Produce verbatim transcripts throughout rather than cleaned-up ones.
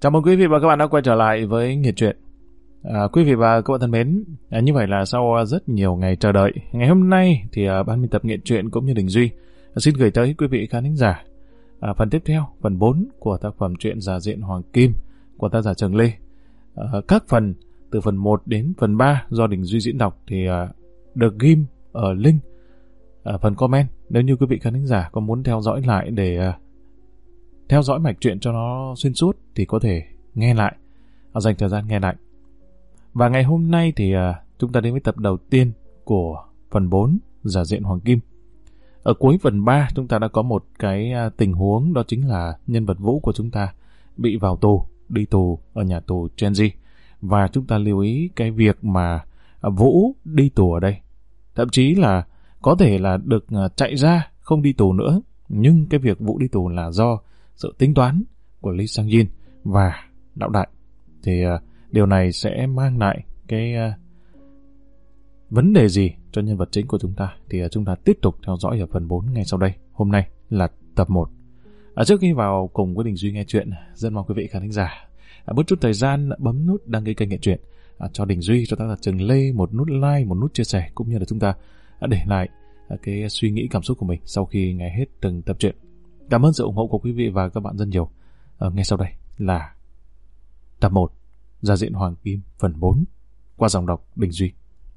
Chào mừng quý vị và các bạn đã quay trở lại với Nghiệt Truyện. À, quý vị và các bạn thân mến, à, như vậy là sau rất nhiều ngày chờ đợi, ngày hôm nay thì à, ban biên tập Nghiệt Truyện cũng như Đình Duy à, xin gửi tới quý vị khán thính giả à, phần tiếp theo, phần bốn của tác phẩm truyện Già Diện Hoàng Kim của tác giả Trần Lê. À, các phần từ phần một đến phần ba do Đình Duy diễn đọc thì à, được ghim ở link ở phần comment. Nếu như quý vị khán thính giả có muốn theo dõi lại để à, theo dõi mạch truyện cho nó xuyên suốt thì có thể nghe lại, dành thời gian nghe lại. Và ngày hôm nay thì uh, chúng ta đến với tập đầu tiên của phần bốn Già Diện Hoàng Kim. Ở cuối phần ba chúng ta đã có một cái uh, tình huống, đó chính là nhân vật Vũ của chúng ta bị vào tù, đi tù ở nhà tù Genji. Và chúng ta lưu ý cái việc mà uh, Vũ đi tù ở đây. Thậm chí là có thể là được uh, chạy ra, không đi tù nữa. Nhưng cái việc Vũ đi tù là do sự tính toán của Lee Sang-jin và lão đại. Thì uh, điều này sẽ mang lại cái uh, vấn đề gì cho nhân vật chính của chúng ta thì uh, chúng ta tiếp tục theo dõi ở phần bốn ngay sau đây. Hôm nay là tập một. À, trước khi vào cùng với Đình Duy nghe chuyện, rất mong quý vị khán thính giả à, bớt chút thời gian bấm nút đăng ký kênh Nghe Chuyện à, cho Đình Duy, cho tác giả Trần Lê một nút like, một nút chia sẻ, cũng như là chúng ta à, để lại à, cái suy nghĩ cảm xúc của mình sau khi nghe hết từng tập truyện. Cảm ơn sự ủng hộ của quý vị và các bạn rất nhiều. À, ngay sau đây là tập một Già Diện Hoàng Kim phần bốn qua giọng đọc Đình Duy.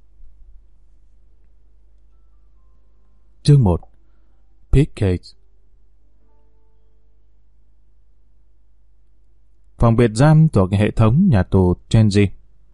Chương một. Pig Cage. Phòng biệt giam thuộc hệ thống nhà tù Genji.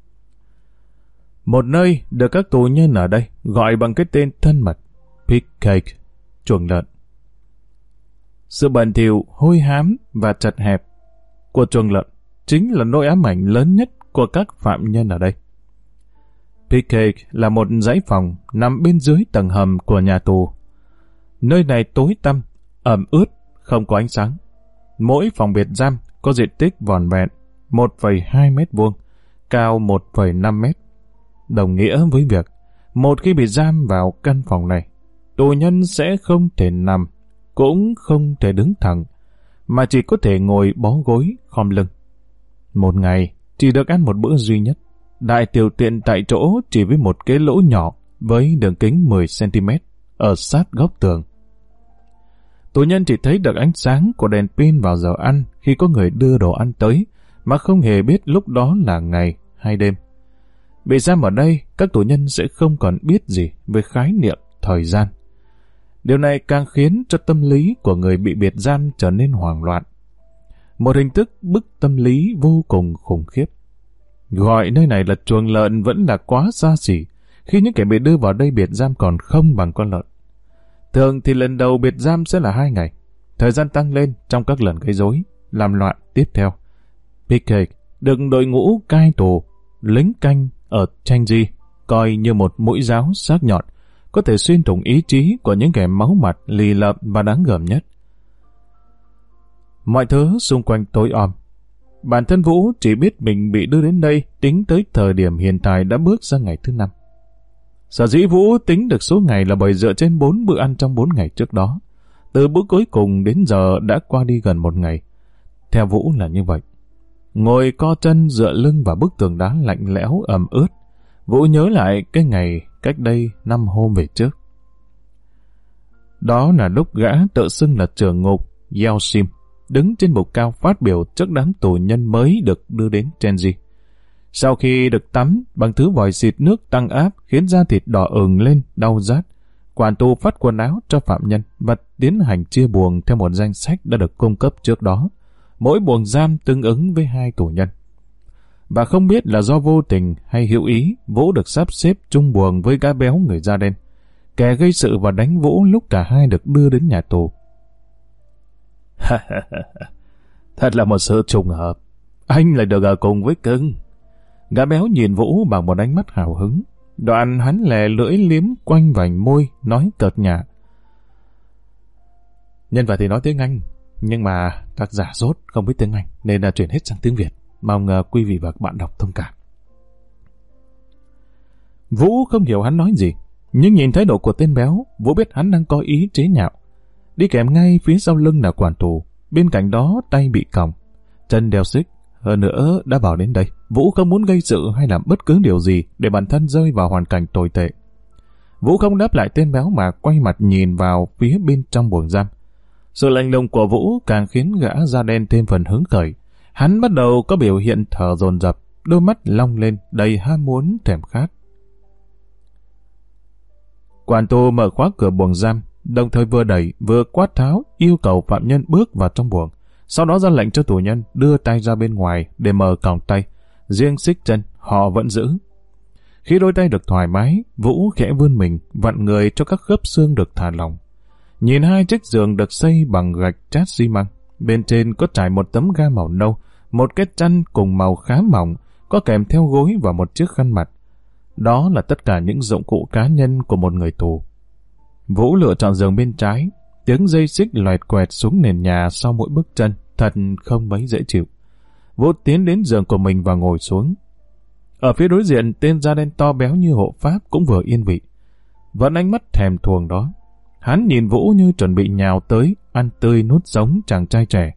Một nơi được các tù nhân ở đây gọi bằng cái tên thân mật Pig Cage, chuồng lợn. Sự bẩn thỉu, hôi hám và chật hẹp của chuồng lợn chính là nỗi ám ảnh lớn nhất của các phạm nhân ở đây. Pig Cage là một dãy phòng nằm bên dưới tầng hầm của nhà tù. Nơi này tối tăm, ẩm ướt, không có ánh sáng. Mỗi phòng biệt giam có diện tích vỏn vẹn một phẩy hai mét vuông, cao một phẩy năm mét. Đồng nghĩa với việc, một khi bị giam vào căn phòng này, tù nhân sẽ không thể nằm, cũng không thể đứng thẳng, mà chỉ có thể ngồi bó gối, khom lưng. Một ngày, chỉ được ăn một bữa duy nhất, đại tiểu tiện tại chỗ chỉ với một cái lỗ nhỏ với đường kính mười xăng-ti-mét ở sát góc tường. Tù nhân chỉ thấy được ánh sáng của đèn pin vào giờ ăn khi có người đưa đồ ăn tới, mà không hề biết lúc đó là ngày hay đêm. Bị giam ở đây, các tù nhân sẽ không còn biết gì về khái niệm thời gian. Điều này càng khiến cho tâm lý của người bị biệt giam trở nên hoảng loạn. Một hình thức bức tâm lý vô cùng khủng khiếp. Gọi nơi này là chuồng lợn vẫn là quá xa xỉ, khi những kẻ bị đưa vào đây biệt giam còn không bằng con lợn. Thường thì lần đầu biệt giam sẽ là hai ngày. Thời gian tăng lên trong các lần gây rối, làm loạn tiếp theo. Pig Cage được đội ngũ cai tù, lính canh ở Genji coi như một mũi giáo sắc nhọn, có thể xuyên thủng ý chí của những kẻ máu mặt, lì lợm và đáng gờm nhất. Mọi thứ xung quanh tối om. Bản thân Vũ chỉ biết mình bị đưa đến đây tính tới thời điểm hiện tại đã bước sang ngày thứ năm. Sở dĩ Vũ tính được số ngày là bởi dựa trên bốn bữa ăn trong bốn ngày trước đó. Từ bữa cuối cùng đến giờ đã qua đi gần một ngày. Theo Vũ là như vậy. Ngồi co chân dựa lưng vào bức tường đá lạnh lẽo ẩm ướt, Vũ nhớ lại cái ngày cách đây năm hôm về trước. Đó là lúc gã tự xưng là trưởng ngục Yeo Sim đứng trên bục cao phát biểu trước đám tù nhân mới được đưa đến Genji. Sau khi được tắm bằng thứ vòi xịt nước tăng áp khiến da thịt đỏ ửng lên, đau rát, quản tù phát quần áo cho phạm nhân và tiến hành chia buồng theo một danh sách đã được cung cấp trước đó. Mỗi buồng giam tương ứng với hai tù nhân. Và không biết là do vô tình hay hữu ý, Vũ được sắp xếp chung buồng với gã béo người da đen, kẻ gây sự và đánh Vũ lúc cả hai được đưa đến nhà tù. Thật là một sự trùng hợp. Anh lại được ở cùng với cưng. Gã béo nhìn Vũ bằng một ánh mắt hào hứng. Đoạn hắn lè lưỡi liếm quanh vành môi, nói cợt nhả. Nhân vật thì nói tiếng Anh, nhưng mà tác giả dốt không biết tiếng Anh nên là chuyển hết sang tiếng Việt. Mong uh, quý vị và các bạn đọc thông cảm. Vũ không hiểu hắn nói gì, nhưng nhìn thái độ của tên béo, Vũ biết hắn đang có ý chế nhạo. Đi kèm ngay phía sau lưng là quản tù, bên cạnh đó tay bị còng, chân đeo xích, Hơn nữa, đã vào đến đây, Vũ không muốn gây sự hay làm bất cứ điều gì để bản thân rơi vào hoàn cảnh tồi tệ. Vũ không đáp lại tên béo mà quay mặt nhìn vào phía bên trong buồng giam. Sự lạnh lùng của Vũ càng khiến gã da đen thêm phần hứng khởi. Hắn bắt đầu có biểu hiện thở dồn dập, đôi mắt long lên đầy ham muốn thèm khát. Quản tù mở khóa cửa buồng giam, đồng thời vừa đẩy vừa quát tháo yêu cầu phạm nhân bước vào trong buồng. Sau đó ra lệnh cho tù nhân đưa tay ra bên ngoài để mở còng tay. Riêng xích chân họ vẫn giữ. Khi đôi tay được thoải mái, Vũ khẽ vươn mình, vặn người cho các khớp xương được thả lỏng. Nhìn hai chiếc giường được xây bằng gạch chát xi măng, bên trên có trải một tấm ga màu nâu, một cái chăn cùng màu khá mỏng, có kèm theo gối và một chiếc khăn mặt. Đó là tất cả những dụng cụ cá nhân của một người tù. Vũ lựa chọn giường bên trái, tiếng dây xích loẹt quẹt xuống nền nhà sau mỗi bước chân, thật không mấy dễ chịu. Vũ tiến đến giường của mình và ngồi xuống. Ở phía đối diện, tên da đen to béo như hộ pháp cũng vừa yên vị. Vẫn ánh mắt thèm thuồng đó. Hắn nhìn Vũ như chuẩn bị nhào tới, ăn tươi nuốt sống chàng trai trẻ.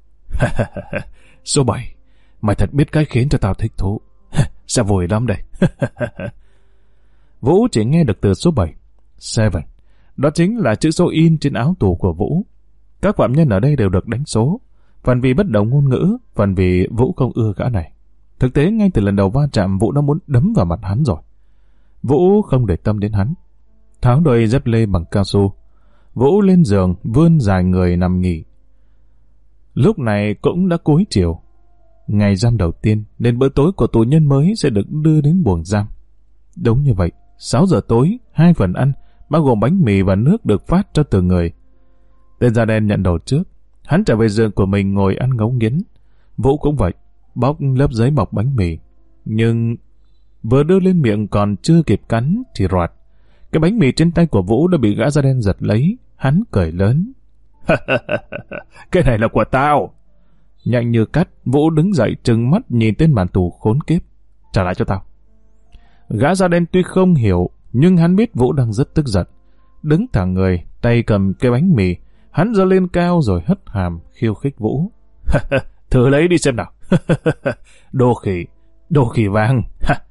Số bảy, mày thật biết cái khiến cho tao thích thú. Sẽ vui lắm đây. Vũ chỉ nghe được từ số bảy, Seven. Đó chính là chữ số in trên áo tù của Vũ. Các phạm nhân ở đây đều được đánh số, phần vì bất đồng ngôn ngữ, phần vì Vũ không ưa gã này. Thực tế ngay từ lần đầu va chạm, Vũ đã muốn đấm vào mặt hắn rồi. Vũ không để tâm đến hắn. Tháo đôi dép lê bằng cao su, Vũ lên giường vươn dài người nằm nghỉ. Lúc này cũng đã cuối chiều. Ngày giam đầu tiên nên bữa tối của tù nhân mới sẽ được đưa đến buồng giam. Đúng như vậy, sáu giờ tối, hai phần ăn bao gồm bánh mì và nước được phát cho từng người. Tên da đen nhận đầu trước, hắn trở về giường của mình ngồi ăn ngấu nghiến. Vũ cũng vậy, bóc lớp giấy bọc bánh mì, nhưng vừa đưa lên miệng còn chưa kịp cắn thì roạt. Cái bánh mì trên tay của Vũ đã bị gã da đen giật lấy. Hắn cười lớn. Cái này là của tao. Nhanh như cắt, Vũ đứng dậy trừng mắt nhìn tên bàn tù khốn kiếp. Trả lại cho tao. Gã da đen tuy không hiểu, nhưng hắn biết Vũ đang rất tức giận. Đứng thẳng người, tay cầm cái bánh mì, hắn giơ lên cao rồi hất hàm khiêu khích Vũ. Thử lấy đi xem nào. Đồ khỉ, đồ khỉ vàng.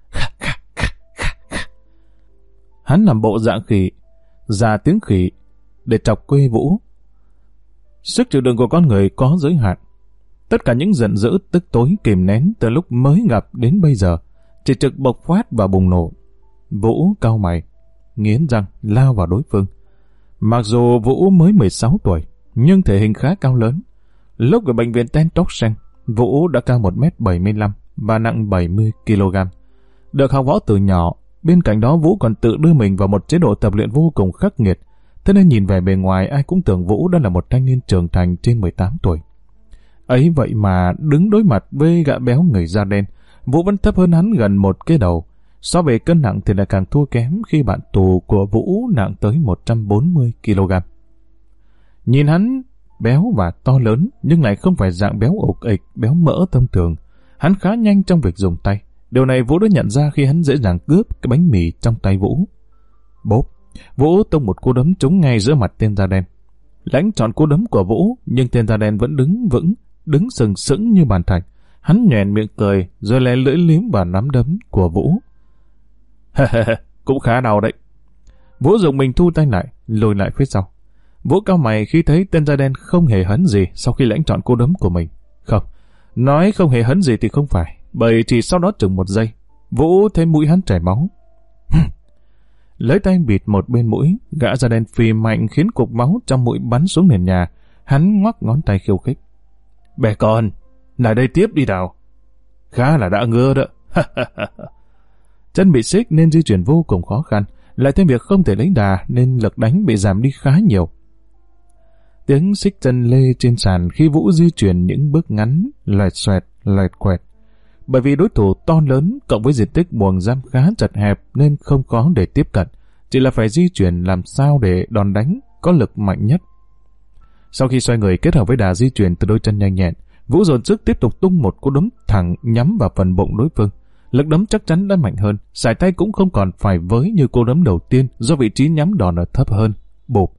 Hắn làm bộ dạng khỉ, ra tiếng khỉ để chọc quê Vũ. Sức chịu đựng của con người có giới hạn. Tất cả những giận dữ tức tối kìm nén từ lúc mới gặp đến bây giờ chỉ trực bộc phát và bùng nổ. Vũ cau mày, nghiến răng lao vào đối phương. Mặc dù Vũ mới mười sáu tuổi, nhưng thể hình khá cao lớn. Lúc ở bệnh viện Ten Tóc Sen, Vũ đã cao một mét bảy mươi lăm và nặng bảy mươi ki lô gam. Được học võ từ nhỏ, bên cạnh đó Vũ còn tự đưa mình vào một chế độ tập luyện vô cùng khắc nghiệt. Thế nên nhìn về bề ngoài ai cũng tưởng Vũ đã là một thanh niên trưởng thành trên mười tám tuổi. Ấy vậy mà đứng đối mặt với gã béo người da đen, Vũ vẫn thấp hơn hắn gần một cái đầu. So về cân nặng thì lại càng thua kém khi bạn tù của Vũ nặng tới một trăm bốn mươi ki lô gam. Nhìn hắn béo và to lớn nhưng lại không phải dạng béo ục ịch, béo mỡ thông thường. Hắn khá nhanh trong việc dùng tay. Điều này Vũ đã nhận ra khi hắn dễ dàng cướp cái bánh mì trong tay Vũ. Bốp, Vũ tung một cú đấm trúng ngay giữa mặt tên da đen. Lãnh chọn cú đấm của Vũ, nhưng tên da đen vẫn đứng vững, đứng sừng sững như bàn thạch. Hắn nhoẻn miệng cười, rồi lè lưỡi liếm vào nắm đấm của Vũ. Cũng khá đau đấy. Vũ dùng mình thu tay lại, lùi lại phía sau. Vũ cau mày khi thấy tên da đen không hề hấn gì sau khi lãnh chọn cú đấm của mình. Không, nói không hề hấn gì thì không phải, bởi chỉ sau đó chừng một giây, Vũ thấy mũi hắn chảy máu. Lấy tay bịt một bên mũi, gã da đen phì mạnh khiến cục máu trong mũi bắn xuống nền nhà. Hắn ngoắc ngón tay khiêu khích. Bè con, lại đây tiếp đi nào. Khá là đã ngơ đó. Chân bị xích nên di chuyển vô cùng khó khăn, lại thêm việc không thể lấy đà nên lực đánh bị giảm đi khá nhiều. Tiếng xích chân lê trên sàn khi Vũ di chuyển những bước ngắn, loẹt xoẹt, loẹt quẹt. Bởi vì đối thủ to lớn cộng với diện tích buồng giam khá chật hẹp nên không khó để tiếp cận, chỉ là phải di chuyển làm sao để đòn đánh có lực mạnh nhất. Sau khi xoay người kết hợp với đà di chuyển từ đôi chân nhanh nhẹn, Vũ dồn sức tiếp tục tung một cú đấm thẳng nhắm vào phần bụng đối phương. Lực đấm chắc chắn đã mạnh hơn, sải tay cũng không còn phải với như cú đấm đầu tiên do vị trí nhắm đòn ở thấp hơn. Bụp.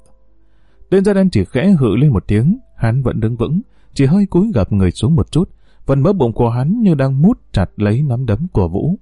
Tên da đen chỉ khẽ hự lên một tiếng, hắn vẫn đứng vững, chỉ hơi cúi gập người xuống một chút, phần mỡ bụng của hắn như đang mút chặt lấy nắm đấm của Vũ.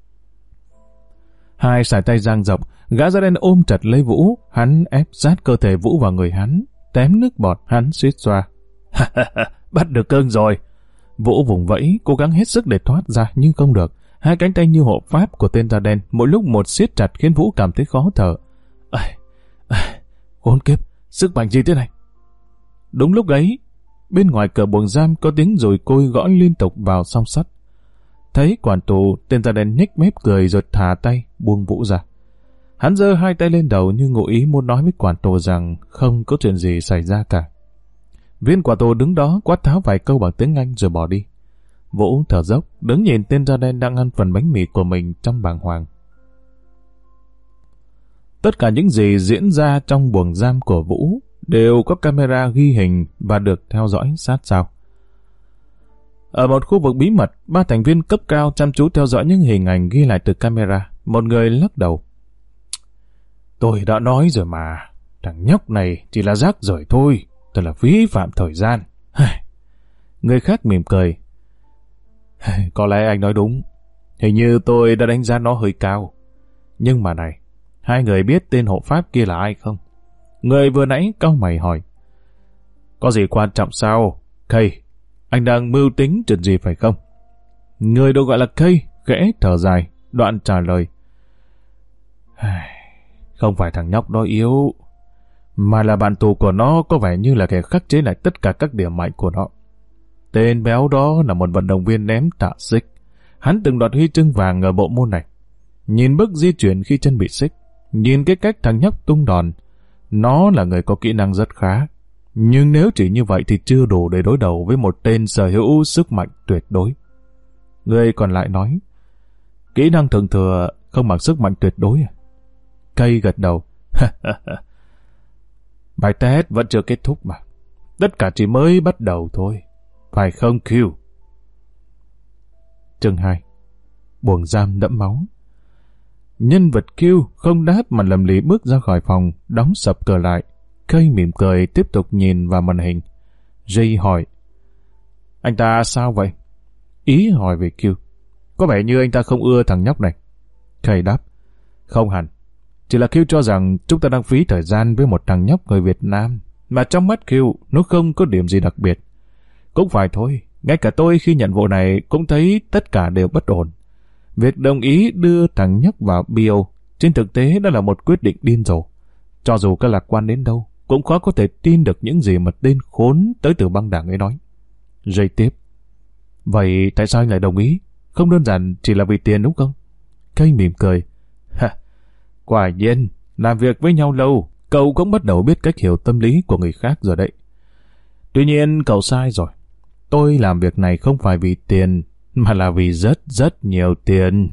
Hai sải tay dang rộng, gã da đen ôm chặt lấy Vũ, hắn ép sát cơ thể Vũ vào người hắn, tém nước bọt, hắn suýt xoa. Bắt được cơn rồi. Vũ vùng vẫy, cố gắng hết sức để thoát ra nhưng không được. Hai cánh tay như hộ pháp của tên da đen mỗi lúc một siết chặt khiến Vũ cảm thấy khó thở. À, à, khốn kiếp, sức mạnh gì thế này? Đúng lúc ấy, bên ngoài cửa buồng giam có tiếng dùi côi gõ liên tục vào song sắt. Thấy quản tù, tên da đen nhếch mép cười rồi thả tay, buông Vũ ra. Hắn giơ hai tay lên đầu như ngụ ý muốn nói với quản tù rằng không có chuyện gì xảy ra cả. Viên quản tù đứng đó quát tháo vài câu bằng tiếng Anh rồi bỏ đi. Vũ thở dốc, đứng nhìn tên da đen đang ăn phần bánh mì của mình trong bàng hoàng. Tất cả những gì diễn ra trong buồng giam của Vũ đều có camera ghi hình và được theo dõi sát sao. Ở một khu vực bí mật, ba thành viên cấp cao chăm chú theo dõi những hình ảnh ghi lại từ camera. Một người lắc đầu. Tôi đã nói rồi mà, thằng nhóc này chỉ là rác rưởi thôi, thật là phí phạm thời gian. Người khác mỉm cười. Có lẽ anh nói đúng, hình như tôi đã đánh giá nó hơi cao. Nhưng mà này, hai người biết tên hộ pháp kia là ai không? Người vừa nãy cau mày hỏi. Có gì quan trọng sao? Kay, anh đang mưu tính chuyện gì phải không? Người được gọi là Kay khẽ thở dài, đoạn trả lời. Không phải thằng nhóc đó yếu, mà là bạn tù của nó có vẻ như là kẻ khắc chế lại tất cả các điểm mạnh của nó. Tên béo đó là một vận động viên ném tạ xích. Hắn từng đoạt huy chương vàng ở bộ môn này. Nhìn bước di chuyển khi chân bị xích, nhìn cái cách thằng nhóc tung đòn, nó là người có kỹ năng rất khá. Nhưng nếu chỉ như vậy thì chưa đủ để đối đầu với một tên sở hữu sức mạnh tuyệt đối. Người còn lại nói, kỹ năng thường thừa không bằng sức mạnh tuyệt đối à? Kay gật đầu. Bài test vẫn chưa kết thúc mà. Tất cả chỉ mới bắt đầu thôi. Phải không Q? Chương hai. Buồng giam đẫm máu. Nhân vật Q không đáp mà lầm lì bước ra khỏi phòng, đóng sập cửa lại. Kay mỉm cười tiếp tục nhìn vào màn hình. Jay hỏi, anh ta sao vậy? Ý hỏi về Q. Có vẻ như anh ta không ưa thằng nhóc này. Kay đáp, không hẳn. Chỉ là Q cho rằng chúng ta đang phí thời gian với một thằng nhóc người Việt Nam, mà trong mắt Q nó không có điểm gì đặc biệt. Cũng phải thôi, ngay cả tôi khi nhận vụ này cũng thấy tất cả đều bất ổn. Việc đồng ý đưa thằng nhóc vào bio trên thực tế đã là một quyết định điên rồ. Cho dù có lạc quan đến đâu, cũng khó có thể tin được những gì mà tên khốn tới từ băng đảng ấy nói. Jay tiếp, vậy tại sao anh lại đồng ý? Không đơn giản chỉ là vì tiền đúng không? Kay mỉm cười. Ha, quả nhiên, làm việc với nhau lâu, cậu cũng bắt đầu biết cách hiểu tâm lý của người khác rồi đấy. Tuy nhiên cậu sai rồi. Tôi làm việc này không phải vì tiền, mà là vì rất rất nhiều tiền.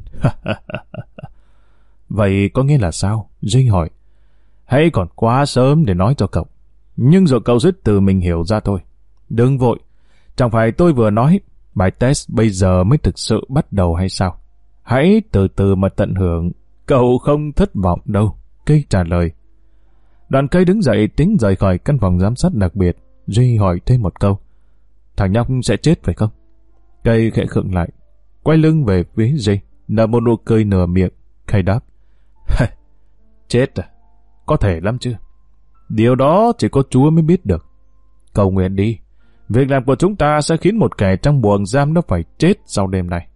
Vậy có nghĩa là sao? Jay hỏi. Hãy còn quá sớm để nói cho cậu. Nhưng rồi cậu rất tự mình hiểu ra thôi. Đừng vội. Chẳng phải tôi vừa nói bài test bây giờ mới thực sự bắt đầu hay sao? Hãy từ từ mà tận hưởng. Cậu không thất vọng đâu. Kay trả lời. Đoàn Kay đứng dậy tính rời khỏi căn phòng giám sát đặc biệt. Jay hỏi thêm một câu. Thằng nhóc sẽ chết phải không? Kay khẽ khựng lại, quay lưng về phía Jay, nở một nụ cười nửa miệng. Kay đáp. Chết à? Có thể lắm chứ. Điều đó chỉ có Chúa mới biết được. Cầu nguyện đi. Việc làm của chúng ta sẽ khiến một kẻ trong buồng giam nó phải chết sau đêm này.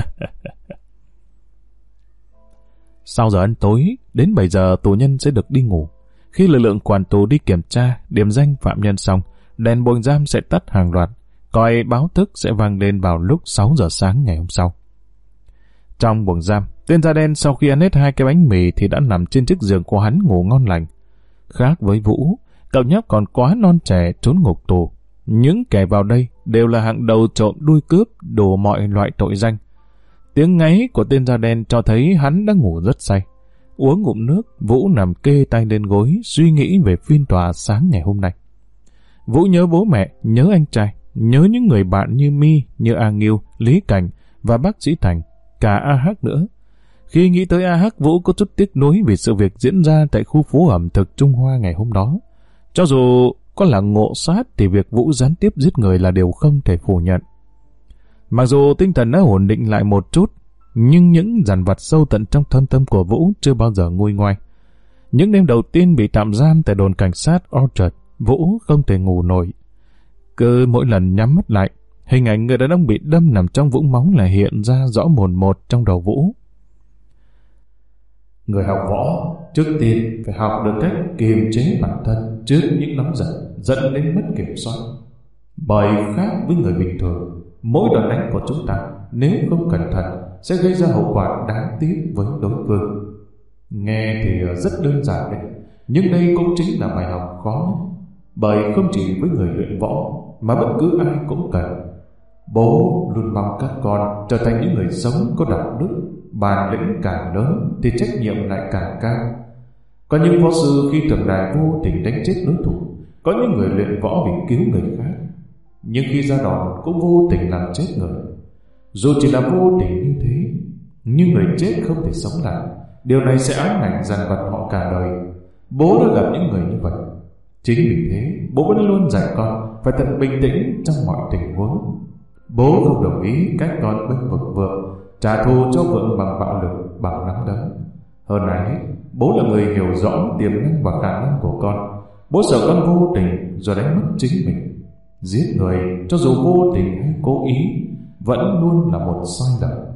Sau giờ ăn tối, đến bảy giờ tù nhân sẽ được đi ngủ. Khi lực lượng quản tù đi kiểm tra, điểm danh phạm nhân xong, đèn buồng giam sẽ tắt hàng loạt. Còi báo thức sẽ vang lên vào lúc sáu giờ sáng ngày hôm sau. Trong buồng giam, tên da đen sau khi ăn hết hai cái bánh mì thì đã nằm trên chiếc giường của hắn ngủ ngon lành. Khác với Vũ, cậu nhóc còn quá non trẻ trốn ngục tù. Những kẻ vào đây đều là hạng đầu trộm đuôi cướp, đủ mọi loại tội danh. Tiếng ngáy của tên da đen cho thấy hắn đã ngủ rất say. Uống ngụm nước, Vũ nằm kê tay lên gối, suy nghĩ về phiên tòa sáng ngày hôm nay. Vũ nhớ bố mẹ, nhớ anh trai, nhớ những người bạn như My, như A Nghiêu, Lý Cảnh và bác sĩ Thành, cả A Hắc nữa. Khi nghĩ tới A Hắc, Vũ có chút tiếc nuối vì sự việc diễn ra tại khu phố ẩm thực Trung Hoa ngày hôm đó. Cho dù có là ngộ sát thì việc Vũ gián tiếp giết người là điều không thể phủ nhận. Mặc dù tinh thần đã ổn định lại một chút, nhưng những dằn vặt sâu tận trong thâm tâm của Vũ chưa bao giờ nguôi ngoai. Những đêm đầu tiên bị tạm giam tại đồn cảnh sát Orchard, Vũ không thể ngủ nổi. Cứ mỗi lần nhắm mắt lại, hình ảnh người đàn ông bị đâm nằm trong vũng máu lại hiện ra rõ mồn một trong đầu Vũ. Người học võ, trước tiên phải học được cách kiềm chế bản thân trước những nóng giận dẫn đến mất kiểm soát. Bởi khác với người bình thường, mỗi đòn đánh của chúng ta nếu không cẩn thận sẽ gây ra hậu quả đáng tiếc với đối phương. Nghe thì rất đơn giản đấy, nhưng đây cũng chính là bài học khó nhất. Bởi không chỉ với người luyện võ mà bất cứ ai cũng cần. Bố luôn mong các con trở thành những người sống có đạo đức. Bản lĩnh càng lớn thì trách nhiệm lại càng cao. Có những võ sư khi tượng đài vô tình đánh chết đối thủ, có những người luyện võ vì cứu người khác, nhưng khi ra đòn cũng vô tình làm chết người. Dù chỉ là vô tình như thế, nhưng người chết không thể sống lại. Điều này sẽ ám ảnh dằn vặt họ cả đời. Bố đã gặp những người như vậy. Chính vì thế bố vẫn luôn dạy con phải thật bình tĩnh trong mọi tình huống. Bố không đồng ý cách con bênh vực vượng, trả thù cho vượng bằng bạo lực, bằng nắm đấm. Hơn ai hết, bố là người hiểu rõ tiềm năng và khả năng của con. Bố sợ con vô tình rồi đánh mất chính mình. Giết người cho dù vô tình hay cố ý vẫn luôn là một sai lầm.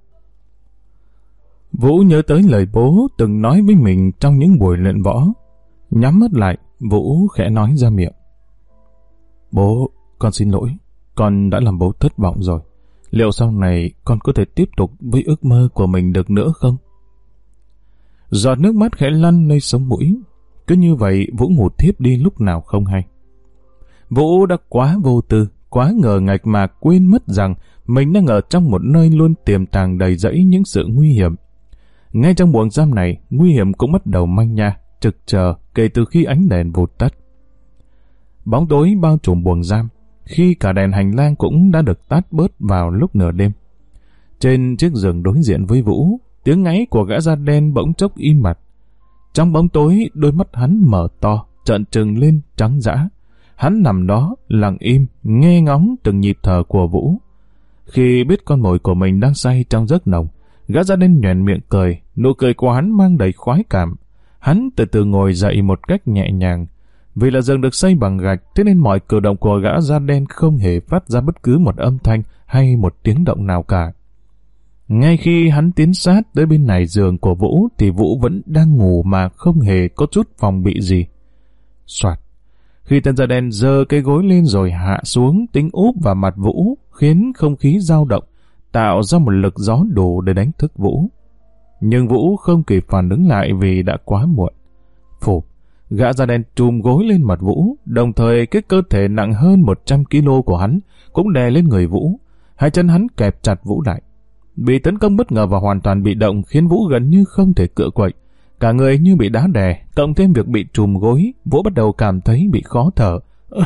Vũ nhớ tới lời bố từng nói với mình trong những buổi luyện võ. Nhắm mắt lại, Vũ khẽ nói ra miệng: Bố, con xin lỗi. Con đã làm bố thất vọng rồi. Liệu sau này con có thể tiếp tục với ước mơ của mình được nữa không? Giọt nước mắt khẽ lăn nơi sống mũi. Cứ như vậy Vũ ngủ thiếp đi lúc nào không hay. Vũ đã quá vô tư, quá ngờ ngạch mà quên mất rằng mình đang ở trong một nơi luôn tiềm tàng đầy rẫy những sự nguy hiểm. Ngay trong buồng giam này, nguy hiểm cũng bắt đầu manh nha, trực chờ kể từ khi ánh đèn vụt tắt. Bóng tối bao trùm buồng giam, khi cả đèn hành lang cũng đã được tắt bớt vào lúc nửa đêm. Trên chiếc giường đối diện với Vũ, tiếng ngáy của gã da đen bỗng chốc im bặt. Trong bóng tối, đôi mắt hắn mở to, trợn trừng lên trắng dã. Hắn nằm đó, lặng im, nghe ngóng từng nhịp thở của Vũ. Khi biết con mồi của mình đang say trong giấc nồng, gã da đen nhoẻn miệng cười, nụ cười của hắn mang đầy khoái cảm. Hắn từ từ ngồi dậy một cách nhẹ nhàng. Vì là giường được xây bằng gạch, thế nên mọi cử động của gã da đen không hề phát ra bất cứ một âm thanh hay một tiếng động nào cả. Ngay khi hắn tiến sát tới bên này giường của Vũ thì Vũ vẫn đang ngủ mà không hề có chút phòng bị gì. Soạt. Khi tên da đen giơ cái gối lên rồi hạ xuống tính úp vào mặt Vũ, khiến không khí dao động, tạo ra một lực gió đủ để đánh thức Vũ. Nhưng Vũ không kịp phản ứng lại vì đã quá muộn. Phụp, gã da đen trùm gối lên mặt Vũ, đồng thời cái cơ thể nặng hơn một trăm ki lô của hắn cũng đè lên người Vũ. Hai chân hắn kẹp chặt Vũ lại. Bị tấn công bất ngờ và hoàn toàn bị động khiến Vũ gần như không thể cựa quậy. Cả người như bị đá đè, cộng thêm việc bị trùm gối, Vũ bắt đầu cảm thấy bị khó thở.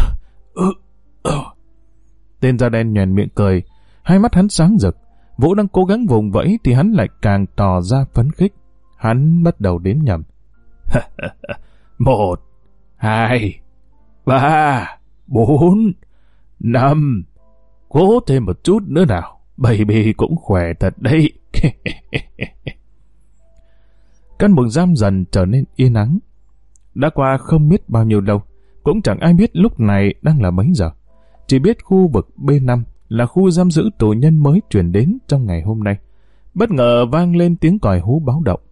Tên da đen nhoẻn miệng cười, hai mắt hắn sáng rực. Vũ đang cố gắng vùng vẫy thì hắn lại càng tỏ ra phấn khích. Hắn bắt đầu đếm nhầm. Một, hai, ba, bốn, năm. Cố thêm một chút nữa nào. Baby cũng khỏe thật đấy. Căn buồng giam dần trở nên yên ắng. Đã qua không biết bao nhiêu lâu, cũng chẳng ai biết lúc này đang là mấy giờ. Chỉ biết khu vực B năm là khu giam giữ tù nhân mới chuyển đến trong ngày hôm nay. Bất ngờ vang lên tiếng còi hú báo động.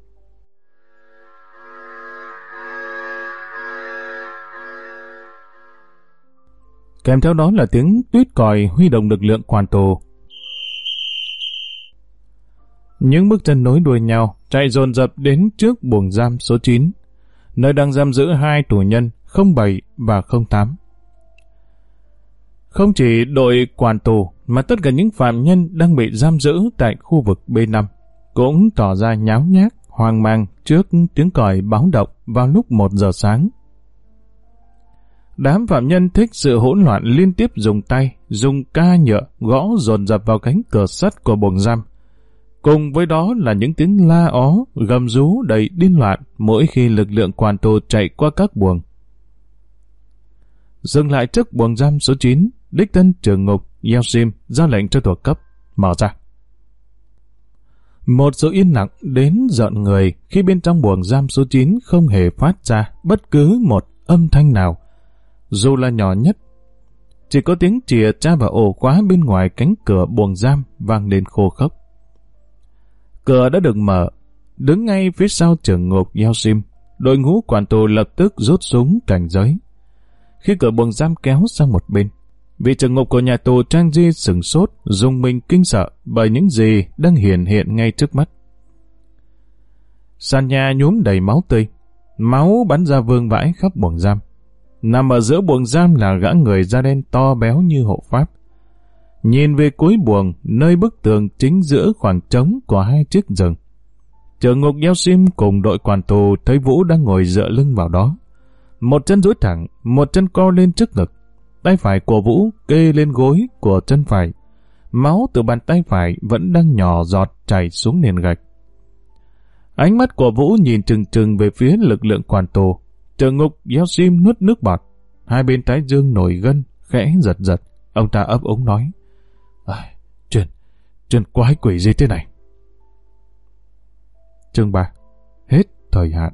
Kèm theo đó là tiếng tuýt còi huy động lực lượng quản tù. Những bước chân nối đuôi nhau chạy dồn dập đến trước buồng giam số chín, nơi đang giam giữ hai tù nhân không bảy và không tám. Không chỉ đội quản tù mà tất cả những phạm nhân đang bị giam giữ tại khu vực B năm cũng tỏ ra nháo nhác, hoang mang trước tiếng còi báo động vào lúc một giờ sáng. Đám phạm nhân thích sự hỗn loạn liên tiếp dùng tay, dùng ca nhựa gõ dồn dập vào cánh cửa sắt của buồng giam. Cùng với đó là những tiếng la ó, gầm rú đầy điên loạn mỗi khi lực lượng quản tù chạy qua các buồng. Dừng lại trước buồng giam số chín, đích thân trưởng ngục Yeo Sim ra lệnh cho thuộc cấp, mở ra. Một sự yên lặng đến giận người khi bên trong buồng giam số chín không hề phát ra bất cứ một âm thanh nào, dù là nhỏ nhất. Chỉ có tiếng chìa tra vào ổ khóa bên ngoài cánh cửa buồng giam vang lên khô khốc. Cửa đã được mở, đứng ngay phía sau trưởng ngục Yeo Sim, đội ngũ quản tù lập tức rút súng cảnh giới. Khi cửa buồng giam kéo sang một bên, vị trưởng ngục của nhà tù Trang Di sửng sốt, rùng mình kinh sợ bởi những gì đang hiển hiện ngay trước mắt. Sàn nhà nhuốm đầy máu tươi, máu bắn ra vương vãi khắp buồng giam. Nằm ở giữa buồng giam là gã người da đen to béo như hộ pháp. Nhìn về cuối buồng, nơi bức tường chính giữa khoảng trống của hai chiếc giường, trưởng ngục Yeo Sim cùng đội quản tù thấy Vũ đang ngồi dựa lưng vào đó. Một chân duỗi thẳng, một chân co lên trước ngực. Tay phải của Vũ kê lên gối của chân phải. Máu từ bàn tay phải vẫn đang nhỏ giọt chảy xuống nền gạch. Ánh mắt của Vũ nhìn trừng trừng về phía lực lượng quản tù. Trưởng ngục Yeo Sim nuốt nước bọt. Hai bên thái dương nổi gân, khẽ giật giật. Ông ta ấp úng nói: à, Chuyện, chuyện quái quỷ gì thế này? Chương ba. Hết thời hạn.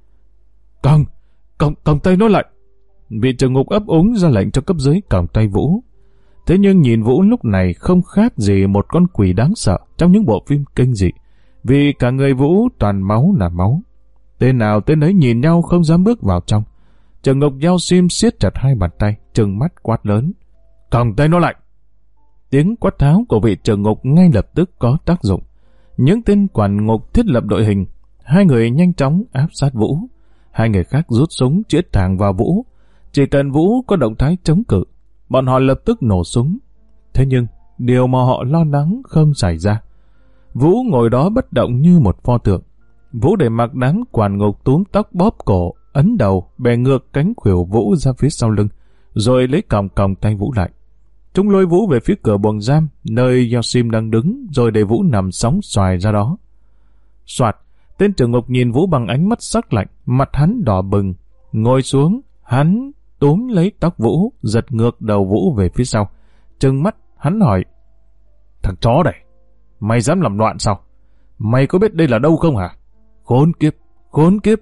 Còng, còng, còng tay nó lại. Vị trưởng ngục ấp úng ra lệnh cho cấp dưới còng tay Vũ. Thế nhưng nhìn Vũ lúc này không khác gì một con quỷ đáng sợ trong những bộ phim kinh dị, vì cả người Vũ toàn máu là máu. Tên nào tên ấy nhìn nhau không dám bước vào trong. Trưởng ngục Yeo Sim siết chặt hai bàn tay, trừng mắt quát lớn: còng tay nó lại. Tiếng quát tháo của vị trưởng ngục ngay lập tức có tác dụng. Những tên quản ngục thiết lập đội hình, hai người nhanh chóng áp sát Vũ. Hai người khác rút súng chĩa thẳng vào Vũ. Chỉ cần Vũ có động thái chống cự, bọn họ lập tức nổ súng. Thế nhưng, điều mà họ lo lắng không xảy ra. Vũ ngồi đó bất động như một pho tượng. Vũ để mặc đám quản ngục túm tóc bóp cổ, ấn đầu, bè ngược cánh khuỷu Vũ ra phía sau lưng, rồi lấy còng còng tay Vũ lại. Chúng lôi Vũ về phía cửa buồng giam, nơi Yeo Sim đang đứng, rồi để Vũ nằm sóng xoài ra đó. Soạt, tên trưởng ngục nhìn Vũ bằng ánh mắt sắc lạnh, mặt hắn đỏ bừng. Ngồi xuống, hắn túm lấy tóc Vũ, giật ngược đầu Vũ về phía sau. Trừng mắt, hắn hỏi: thằng chó này, mày dám làm loạn sao? Mày có biết đây là đâu không hả? Khốn kiếp, khốn kiếp.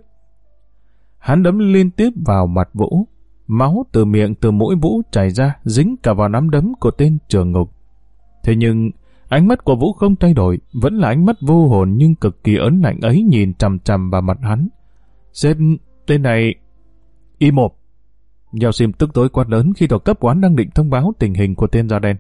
Hắn đấm liên tiếp vào mặt Vũ. Máu từ miệng từ mũi Vũ chảy ra, dính cả vào nắm đấm của tên trưởng ngục. Thế nhưng, ánh mắt của Vũ không thay đổi, vẫn là ánh mắt vô hồn nhưng cực kỳ ớn lạnh ấy nhìn chằm chằm vào mặt hắn. Sếp, tên này... Im mồm. Yeo Sim tức tối quát lớn khi tổ cấp quán đang định thông báo tình hình của tên da đen.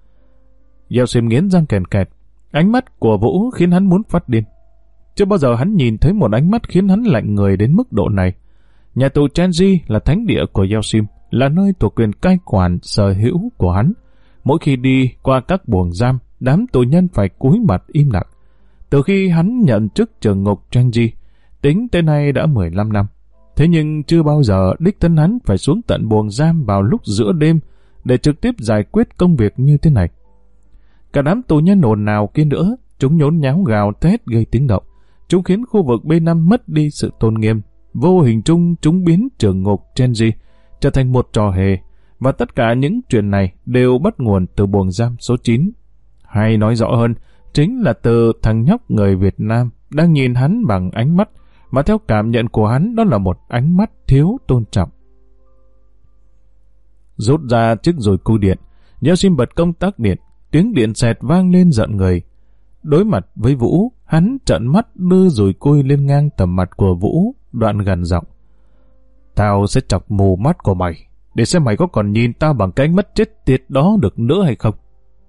Yeo Sim nghiến răng kèn kẹt. Ánh mắt của Vũ khiến hắn muốn phát điên. Chưa bao giờ hắn nhìn thấy một ánh mắt khiến hắn lạnh người đến mức độ này. Nhà tù Chenji là thánh địa của Yeo Sim, là nơi thuộc quyền cai quản sở hữu của hắn. Mỗi khi đi qua các buồng giam, đám tù nhân phải cúi mặt im lặng. Từ khi hắn nhận chức trưởng ngục Chenji, tính tới nay đã mười lăm năm. Thế nhưng chưa bao giờ đích thân hắn phải xuống tận buồng giam vào lúc giữa đêm để trực tiếp giải quyết công việc như thế này. Cả đám tù nhân ồn ào kia nữa, chúng nhốn nháo gào thét gây tiếng động. Chúng khiến khu vực B năm mất đi sự tôn nghiêm. Vô hình chung chúng biến trưởng ngục Chenji trở thành một trò hề, và tất cả những chuyện này đều bắt nguồn từ buồng giam số chín. Hay nói rõ hơn, chính là từ thằng nhóc người Việt Nam đang nhìn hắn bằng ánh mắt mà theo cảm nhận của hắn đó là một ánh mắt thiếu tôn trọng. Rút ra chiếc dùi cui điện, Yeo Sim bật công tắc điện, tiếng điện xẹt vang lên giận người. Đối mặt với Vũ, hắn trợn mắt đưa dùi cui lên ngang tầm mặt của Vũ, đoạn gằn giọng: tao sẽ chọc mù mắt của mày, để xem mày có còn nhìn tao bằng cái ánh mắt chết tiệt đó được nữa hay không.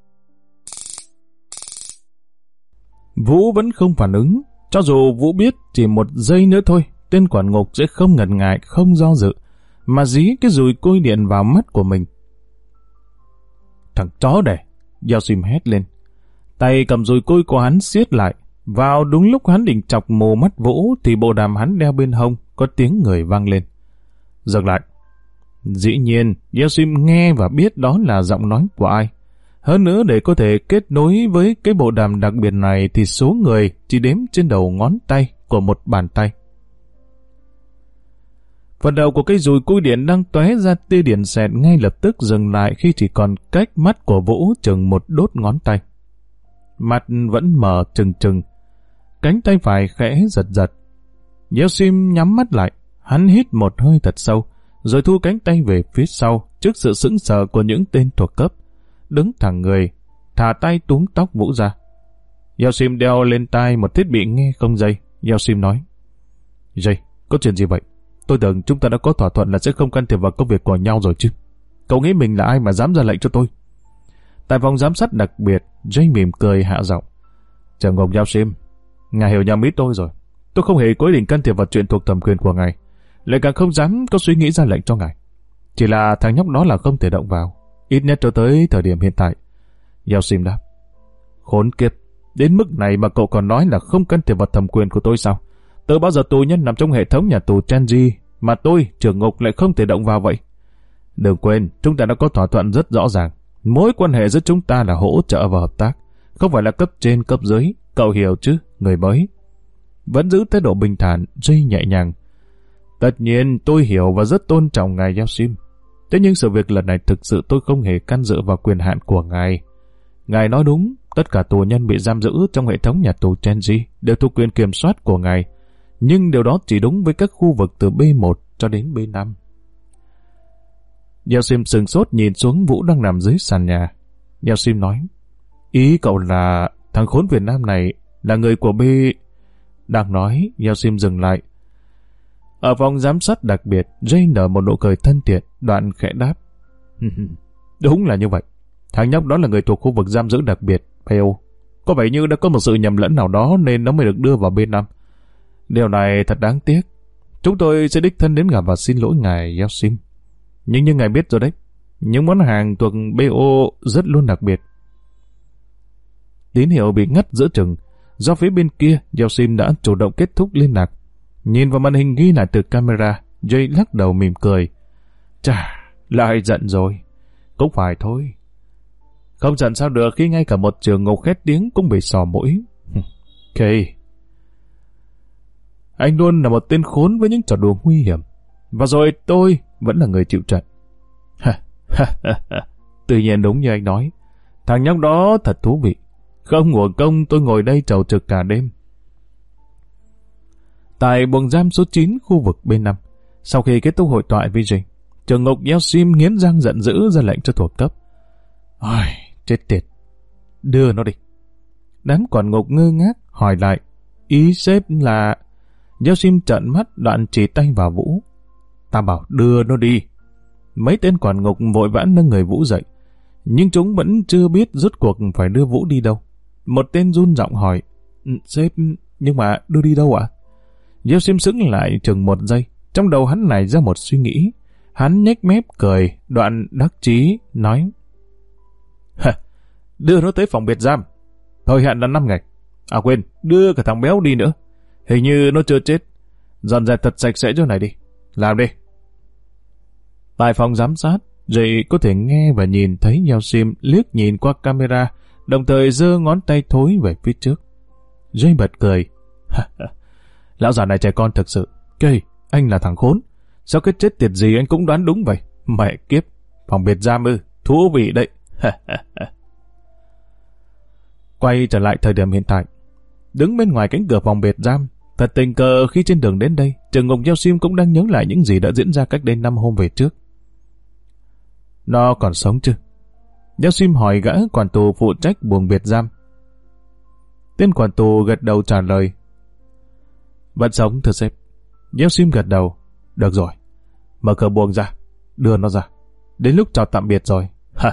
Vũ vẫn không phản ứng, cho dù Vũ biết chỉ một giây nữa thôi, tên quản ngục sẽ không ngần ngại, không do dự, mà dí cái dùi cui điện vào mắt của mình. Thằng chó này, Yeo Sim hét lên. Tay cầm dùi cui của hắn siết lại. Vào đúng lúc hắn định chọc mù mắt Vũ thì bộ đàm hắn đeo bên hông có tiếng người vang lên. Dừng lại. Dĩ nhiên, Yeo Sim nghe và biết đó là giọng nói của ai. Hơn nữa, để có thể kết nối với cái bộ đàm đặc biệt này thì số người chỉ đếm trên đầu ngón tay của một bàn tay. Phần đầu của cây dùi cui điện đang tóe ra tia điện xẹt ngay lập tức dừng lại khi chỉ còn cách mắt của Vũ chừng một đốt ngón tay. Mặt vẫn mở trừng trừng, cánh tay phải khẽ giật giật. Yeltsin nhắm mắt lại, hắn hít một hơi thật sâu, rồi thu cánh tay về phía sau trước sự sững sờ của những tên thuộc cấp. Đứng thẳng người, thả tay túm tóc Vũ ra. Yeltsin đeo lên tai một thiết bị nghe không dây. Yeltsin nói: Jay, có chuyện gì vậy? Tôi tưởng chúng ta đã có thỏa thuận là sẽ không can thiệp vào công việc của nhau rồi chứ. Cậu nghĩ mình là ai mà dám ra lệnh cho tôi? Tại phòng giám sát đặc biệt, Jay mỉm cười hạ giọng: Trưởng ngục Yeltsin, ngài hiểu nhầm ý tôi rồi. Tôi không hề có ý định can thiệp vào chuyện thuộc thẩm quyền của ngài, lại càng không dám có suy nghĩ ra lệnh cho ngài. Chỉ là thằng nhóc đó là không thể động vào, ít nhất cho tới thời điểm hiện tại. Yeltsin đáp: Khốn kiếp, đến mức này mà cậu còn nói là không can thiệp vào thẩm quyền của tôi sao? Từ bao giờ tù nhân nằm trong hệ thống nhà tù Chenji mà tôi, trưởng ngục, lại không thể động vào vậy? Đừng quên, chúng ta đã có thỏa thuận rất rõ ràng. Mối quan hệ giữa chúng ta là hỗ trợ và hợp tác, không phải là cấp trên cấp dưới. Cậu hiểu chứ, người mới? Vẫn giữ thái độ bình thản, Jay nhẹ nhàng: Tất nhiên tôi hiểu và rất tôn trọng ngài Yeltsin. Thế nhưng sự việc lần này thực sự tôi không hề can dự vào quyền hạn của ngài. Ngài nói đúng, tất cả tù nhân bị giam giữ trong hệ thống nhà tù Chenji đều thuộc quyền kiểm soát của ngài. Nhưng điều đó chỉ đúng với các khu vực từ B một cho đến B năm. Yeltsin sừng sốt nhìn xuống Vũ đang nằm dưới sàn nhà. Yeltsin nói: Ý cậu là thằng khốn Việt Nam này là người của B... Đang nói, Yeltsin dừng lại. Ở phòng giám sát đặc biệt, Jay nở một nụ cười thân thiện, đoạn khẽ đáp: Đúng là như vậy. Thằng nhóc đó là người thuộc khu vực giam giữ đặc biệt P O. Có vẻ như đã có một sự nhầm lẫn nào đó nên nó mới được đưa vào B năm. Điều này thật đáng tiếc. Chúng tôi sẽ đích thân đến gặp và xin lỗi ngài Yeltsin. Nhưng như ngài biết rồi đấy, những món hàng thuộc B O rất luôn đặc biệt. Tín hiệu bị ngắt giữa chừng. Do phía bên kia, Yeltsin đã chủ động kết thúc liên lạc. Nhìn vào màn hình ghi lại từ camera, Jay lắc đầu mỉm cười: Chà, lại giận rồi. Cũng phải thôi. Không giận sao được khi ngay cả một trường ngục khét tiếng cũng bị sò mũi. Ok. Anh luôn là một tên khốn với những trò đùa nguy hiểm. Và rồi tôi vẫn là người chịu trận. Tự nhiên đúng như anh nói. Thằng nhóc đó thật thú vị. Không ngủ công tôi ngồi đây trầu trực cả đêm. Tại buồng giam số chín khu vực B năm, sau khi kết thúc hội thoại với Jay, trưởng ngục Yeltsin nghiến răng giận dữ ra lệnh cho thuộc cấp: Ôi, chết tiệt, đưa nó đi. Đám quản ngục ngơ ngác hỏi lại: Ý sếp là... Yeltsin trợn mắt đoạn chỉ tay vào Vũ: Ta bảo đưa nó đi. Mấy tên quản ngục vội vã nâng người Vũ dậy, nhưng chúng vẫn chưa biết rốt cuộc phải đưa Vũ đi đâu. Một tên run giọng hỏi: Sếp, nhưng mà đưa đi đâu ạ? Yeltsin sững lại chừng một giây, trong đầu hắn nảy ra một suy nghĩ. Hắn nhếch mép cười, đoạn đắc chí nói: Đưa nó tới phòng biệt giam. Thời hạn là năm ngày. À quên, đưa cả thằng béo đi nữa. Hình như nó chưa chết. Dọn dẹp thật sạch sẽ chỗ này đi. Làm đi. Tại phòng giám sát, Jay có thể nghe và nhìn thấy Yeltsin liếc nhìn qua camera, đồng thời giơ ngón tay thối về phía trước. Jay bật cười: Lão già này trẻ con thực sự. Cây, anh là thằng khốn. Sao cái chết tiệt gì anh cũng đoán đúng vậy? Mẹ kiếp, phòng biệt giam ư, thú vị đấy. Quay trở lại thời điểm hiện tại, đứng bên ngoài cánh cửa phòng biệt giam, thật tình cờ khi trên đường đến đây, trưởng ngục Yeltsin cũng đang nhớ lại những gì đã diễn ra cách đây năm hôm về trước. Nó còn sống chứ? Yeltsin hỏi gã quản tù phụ trách buồng biệt giam. Tên quản tù gật đầu trả lời: Vẫn sống thưa sếp. Yeltsin gật đầu: Được rồi, mở cửa buồng ra, đưa nó ra. Đến lúc chào tạm biệt rồi.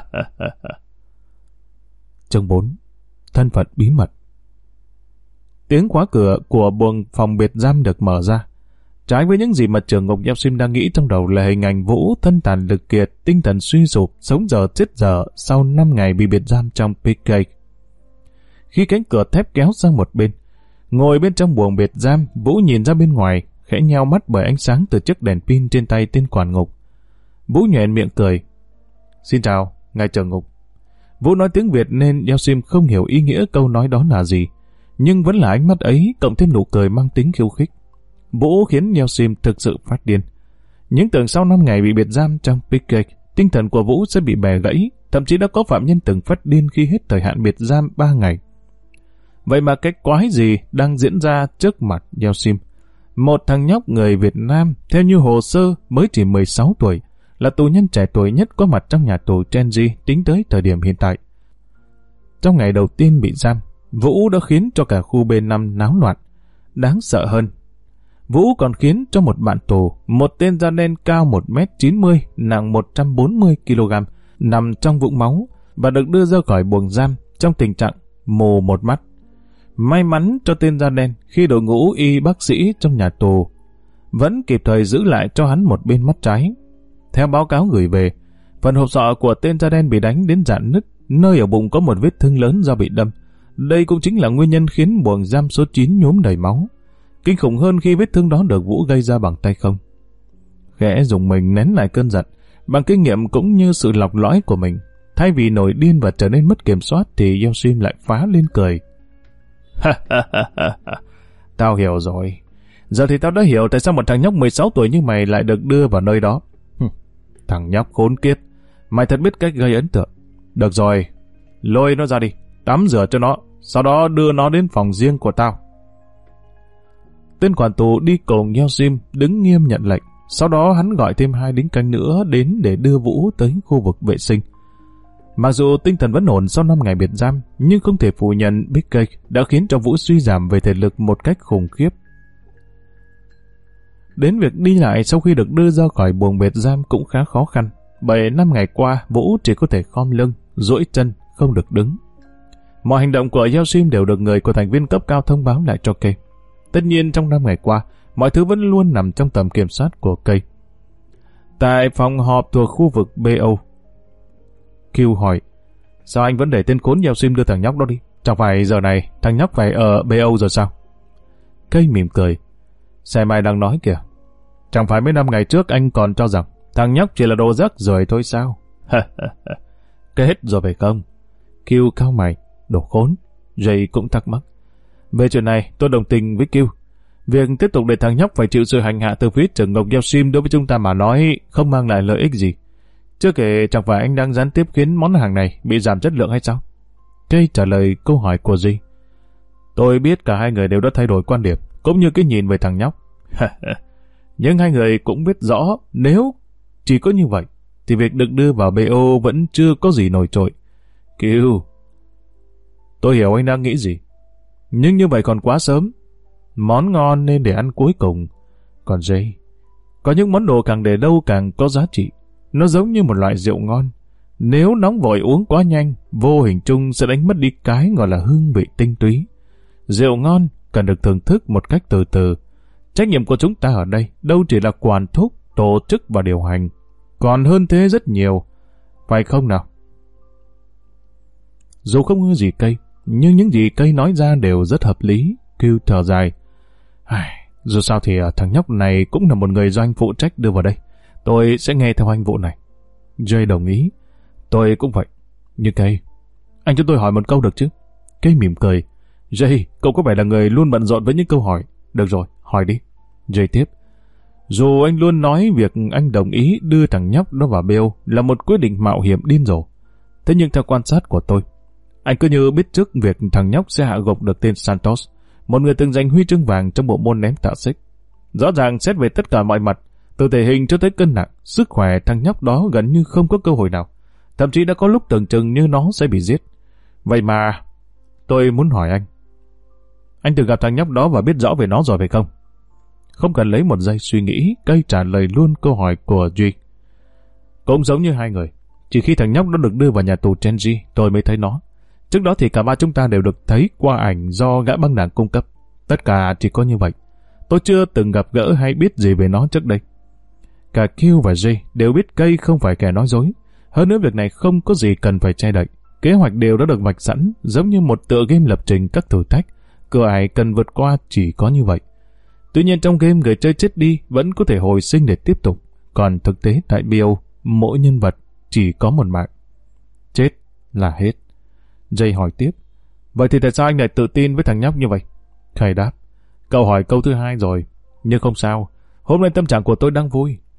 Chương bốn. Thân phận bí mật. Tiếng khóa cửa của buồng phòng biệt giam được mở ra. Trái với những gì mà trưởng ngục Yeltsin đang nghĩ trong đầu là hình ảnh Vũ thân tàn lực kiệt, tinh thần suy sụp, sống dở chết dở sau năm ngày bị biệt giam trong Big Cake. Khi cánh cửa thép kéo sang một bên, ngồi bên trong buồng biệt giam, Vũ nhìn ra bên ngoài, khẽ nheo mắt bởi ánh sáng từ chiếc đèn pin trên tay tên quản ngục. Vũ nhoẻn miệng cười: Xin chào, ngài trưởng ngục. Vũ nói tiếng Việt nên Yeltsin không hiểu ý nghĩa câu nói đó là gì, nhưng vẫn là ánh mắt ấy cộng thêm nụ cười mang tính khiêu khích. Vũ khiến Yeltsin thực sự phát điên. Những tưởng sau năm ngày bị biệt giam trong Pickgate, tinh thần của Vũ sẽ bị bè gãy, thậm chí đã có phạm nhân từng phát điên khi hết thời hạn biệt giam ba ngày. Vậy mà cái quái gì đang diễn ra trước mặt Yeo Sim? Một thằng nhóc người Việt Nam, theo như hồ sơ, mới chỉ mười sáu tuổi, là tù nhân trẻ tuổi nhất có mặt trong nhà tù Chenji tính tới thời điểm hiện tại. Trong ngày đầu tiên bị giam, Vũ đã khiến cho cả khu B năm náo loạn. Đáng sợ hơn, Vũ còn khiến cho một bạn tù, một tên da đen cao một mét chín mươi, nặng một trăm bốn mươi ki lô gam, nằm trong vũng máu và được đưa ra khỏi buồng giam trong tình trạng mù một mắt. May mắn cho tên da đen khi đội ngũ y bác sĩ trong nhà tù vẫn kịp thời giữ lại cho hắn một bên mắt trái. Theo báo cáo gửi về, phần hộp sọ của tên da đen bị đánh đến rạn nứt, nơi ở bụng có một vết thương lớn do bị đâm. Đây cũng chính là nguyên nhân khiến buồng giam số chín nhuốm đầy máu. Kinh khủng hơn khi vết thương đó được Vũ gây ra bằng tay không. Khẽ dùng mình nén lại cơn giận, bằng kinh nghiệm cũng như sự lọc lõi của mình. Thay vì nổi điên và trở nên mất kiểm soát thì Yeo Sim lại phá lên cười. Tao hiểu rồi. Giờ thì tao đã hiểu tại sao một thằng nhóc mười sáu tuổi như mày lại được đưa vào nơi đó. Thằng nhóc khốn kiếp, mày thật biết cách gây ấn tượng. Được rồi, lôi nó ra đi, tắm rửa cho nó, sau đó đưa nó đến phòng riêng của tao. Tên quản tù đi cùng Yeo Sim đứng nghiêm nhận lệnh. Sau đó hắn gọi thêm hai lính canh nữa đến để đưa Vũ tới khu vực vệ sinh. Mặc dù tinh thần vẫn ổn sau năm ngày biệt giam, nhưng không thể phủ nhận Pickgate đã khiến cho Vũ suy giảm về thể lực một cách khủng khiếp. Đến việc đi lại sau khi được đưa ra khỏi buồng biệt giam cũng khá khó khăn, bởi năm ngày qua Vũ chỉ có thể khom lưng, duỗi chân, không được đứng. Mọi hành động của Yeo Sim đều được người của thành viên cấp cao thông báo lại cho Kay. Tất nhiên trong năm ngày qua, mọi thứ vẫn luôn nằm trong tầm kiểm soát của Kay. Tại phòng họp thuộc khu vực bê o, Q hỏi, sao anh vẫn để tên khốn Yeo Sim đưa thằng nhóc đó đi? Chẳng phải giờ này thằng nhóc phải ở bê o rồi sao? Kay mỉm cười. Xe mày đang nói kìa. Chẳng phải mấy năm ngày trước anh còn cho rằng thằng nhóc chỉ là đồ rác rưởi thôi sao? Cái hết rồi phải không? Q cau mày, đồ khốn. Jay cũng thắc mắc. Về chuyện này, tôi đồng tình với Q. Việc tiếp tục để thằng nhóc phải chịu sự hành hạ từ phía trưởng ngục Yeo Sim đối với chúng ta mà nói không mang lại lợi ích gì. Chưa kể chẳng phải anh đang gián tiếp khiến món hàng này bị giảm chất lượng hay sao? Kay trả lời câu hỏi của Jay. Tôi biết cả hai người đều đã thay đổi quan điểm, cũng như cái nhìn về thằng nhóc. Nhưng hai người cũng biết rõ nếu chỉ có như vậy, thì việc được đưa vào bê o vẫn chưa có gì nổi trội. Q, tôi hiểu anh đang nghĩ gì. Nhưng như vậy còn quá sớm. Món ngon nên để ăn cuối cùng. Còn Jay, có những món đồ càng để lâu càng có giá trị. Nó giống như một loại rượu ngon. Nếu nóng vội uống quá nhanh, vô hình chung sẽ đánh mất đi cái gọi là hương vị tinh túy. Rượu ngon cần được thưởng thức một cách từ từ. Trách nhiệm của chúng ta ở đây đâu chỉ là quản thúc, tổ chức và điều hành. Còn hơn thế rất nhiều. Phải không nào? Dù không ưa gì Kay, nhưng những gì Kay nói ra đều rất hợp lý. Q thở dài. Dù sao thì thằng nhóc này cũng là một người do anh phụ trách đưa vào đây. Tôi sẽ nghe theo anh vụ này. Jay đồng ý. Tôi cũng vậy. Như Kay, anh cho tôi hỏi một câu được chứ? Kay mỉm cười. Jay, cậu có vẻ là người luôn bận rộn với những câu hỏi. Được rồi, hỏi đi. Jay tiếp. Dù anh luôn nói việc anh đồng ý đưa thằng nhóc đó vào bê o là một quyết định mạo hiểm điên rồ. Thế nhưng theo quan sát của tôi, anh cứ như biết trước việc thằng nhóc sẽ hạ gục được tên Santos, một người từng giành huy chương vàng trong bộ môn ném tạ xích. Rõ ràng xét về tất cả mọi mặt, từ thể hình cho tới cân nặng, sức khỏe thằng nhóc đó gần như không có cơ hội nào. Thậm chí đã có lúc tưởng chừng như nó sẽ bị giết. Vậy mà, tôi muốn hỏi anh. Anh từng gặp thằng nhóc đó và biết rõ về nó rồi phải không? Không cần lấy một giây suy nghĩ, Kay trả lời luôn câu hỏi của Duy. Cũng giống như hai người. Chỉ khi thằng nhóc đó được đưa vào nhà tù Chenji, tôi mới thấy nó. Trước đó thì cả ba chúng ta đều được thấy qua ảnh do gã băng đảng cung cấp. Tất cả chỉ có như vậy. Tôi chưa từng gặp gỡ hay biết gì về nó trước đây. Cả Q và J đều biết Kay không phải kẻ nói dối. Hơn nữa việc này không có gì cần phải che đậy. Kế hoạch đều đã được vạch sẵn, giống như một tựa game lập trình các thử thách. Cửa ải cần vượt qua chỉ có như vậy. Tuy nhiên trong game người chơi chết đi vẫn có thể hồi sinh để tiếp tục. Còn thực tế tại bê o, mỗi nhân vật chỉ có một mạng. Chết là hết. Jay hỏi tiếp. Vậy thì tại sao anh lại tự tin với thằng nhóc như vậy? Kay đáp. Cậu hỏi câu thứ hai rồi. Nhưng không sao. Hôm nay tâm trạng của tôi đang vui.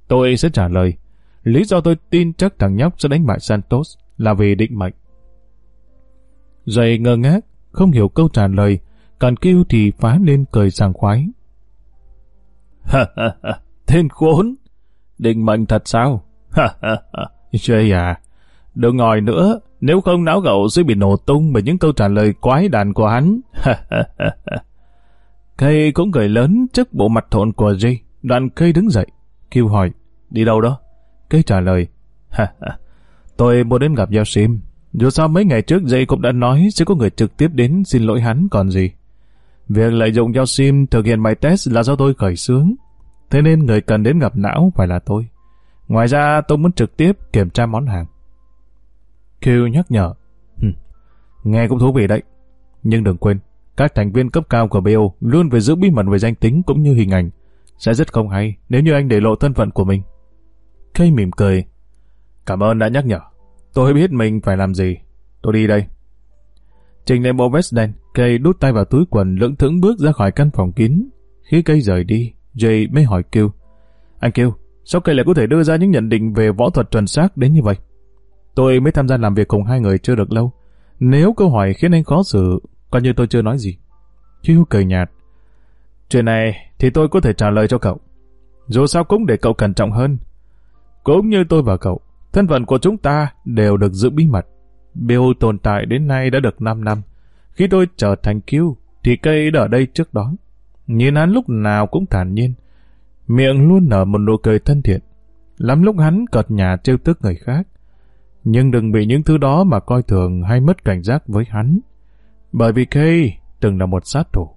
Tôi sẽ trả lời. Lý do tôi tin chắc thằng nhóc sẽ đánh bại Santos là vì định mệnh. Dậy ngơ ngác, không hiểu câu trả lời, còn kêu thì phá lên cười sảng khoái. Ha ha ha, tên khốn, định mệnh thật sao? Ha ha ha, Jay à, đừng ngồi nữa, nếu không não cậu sẽ bị nổ tung bởi những câu trả lời quái đản của hắn. Ha ha ha ha. Kay cũng cười lớn trước bộ mặt thộn của Jay. Đoạn Kay đứng dậy, kêu hỏi, đi đâu đó? Kay trả lời, ha ha, tôi muốn đến gặp Yosim. Dù sao mấy ngày trước Jay cũng đã nói sẽ có người trực tiếp đến xin lỗi hắn còn gì. Việc lợi dụng Yosim thực hiện bài test là do tôi khởi xướng, thế nên người cần đến gặp não phải là tôi. Ngoài ra tôi muốn trực tiếp kiểm tra món hàng. Q nhắc nhở, Hừm, nghe cũng thú vị đấy, nhưng đừng quên, các thành viên cấp cao của bê o luôn phải giữ bí mật về danh tính cũng như hình ảnh. Sẽ rất không hay nếu như anh để lộ thân phận của mình. Kay mỉm cười, cảm ơn đã nhắc nhở. Tôi biết mình phải làm gì. Tôi đi đây. Trình lên bộ vest đen, Kay đút tay vào túi quần lững thững bước ra khỏi căn phòng kín. Khi Kay rời đi, Jay mới hỏi Q, anh Q, sao Kay lại có thể đưa ra những nhận định về võ thuật chuẩn xác đến như vậy? Tôi mới tham gia làm việc cùng hai người chưa được lâu. Nếu câu hỏi khiến anh khó xử, coi như tôi chưa nói gì. Q cười nhạt, chuyện này thì tôi có thể trả lời cho cậu. Dù sao cũng để cậu cẩn trọng hơn. Cũng như tôi và cậu, thân phận của chúng ta đều được giữ bí mật. bê o tồn tại đến nay đã được năm năm. Khi tôi trở thành Q, thì Kay đã ở đây trước đó. Nhìn hắn lúc nào cũng thản nhiên, miệng luôn nở một nụ cười thân thiện. Lắm lúc hắn cợt nhả trêu tức người khác. Nhưng đừng bị những thứ đó mà coi thường hay mất cảnh giác với hắn. Bởi vì Kay từng là một sát thủ.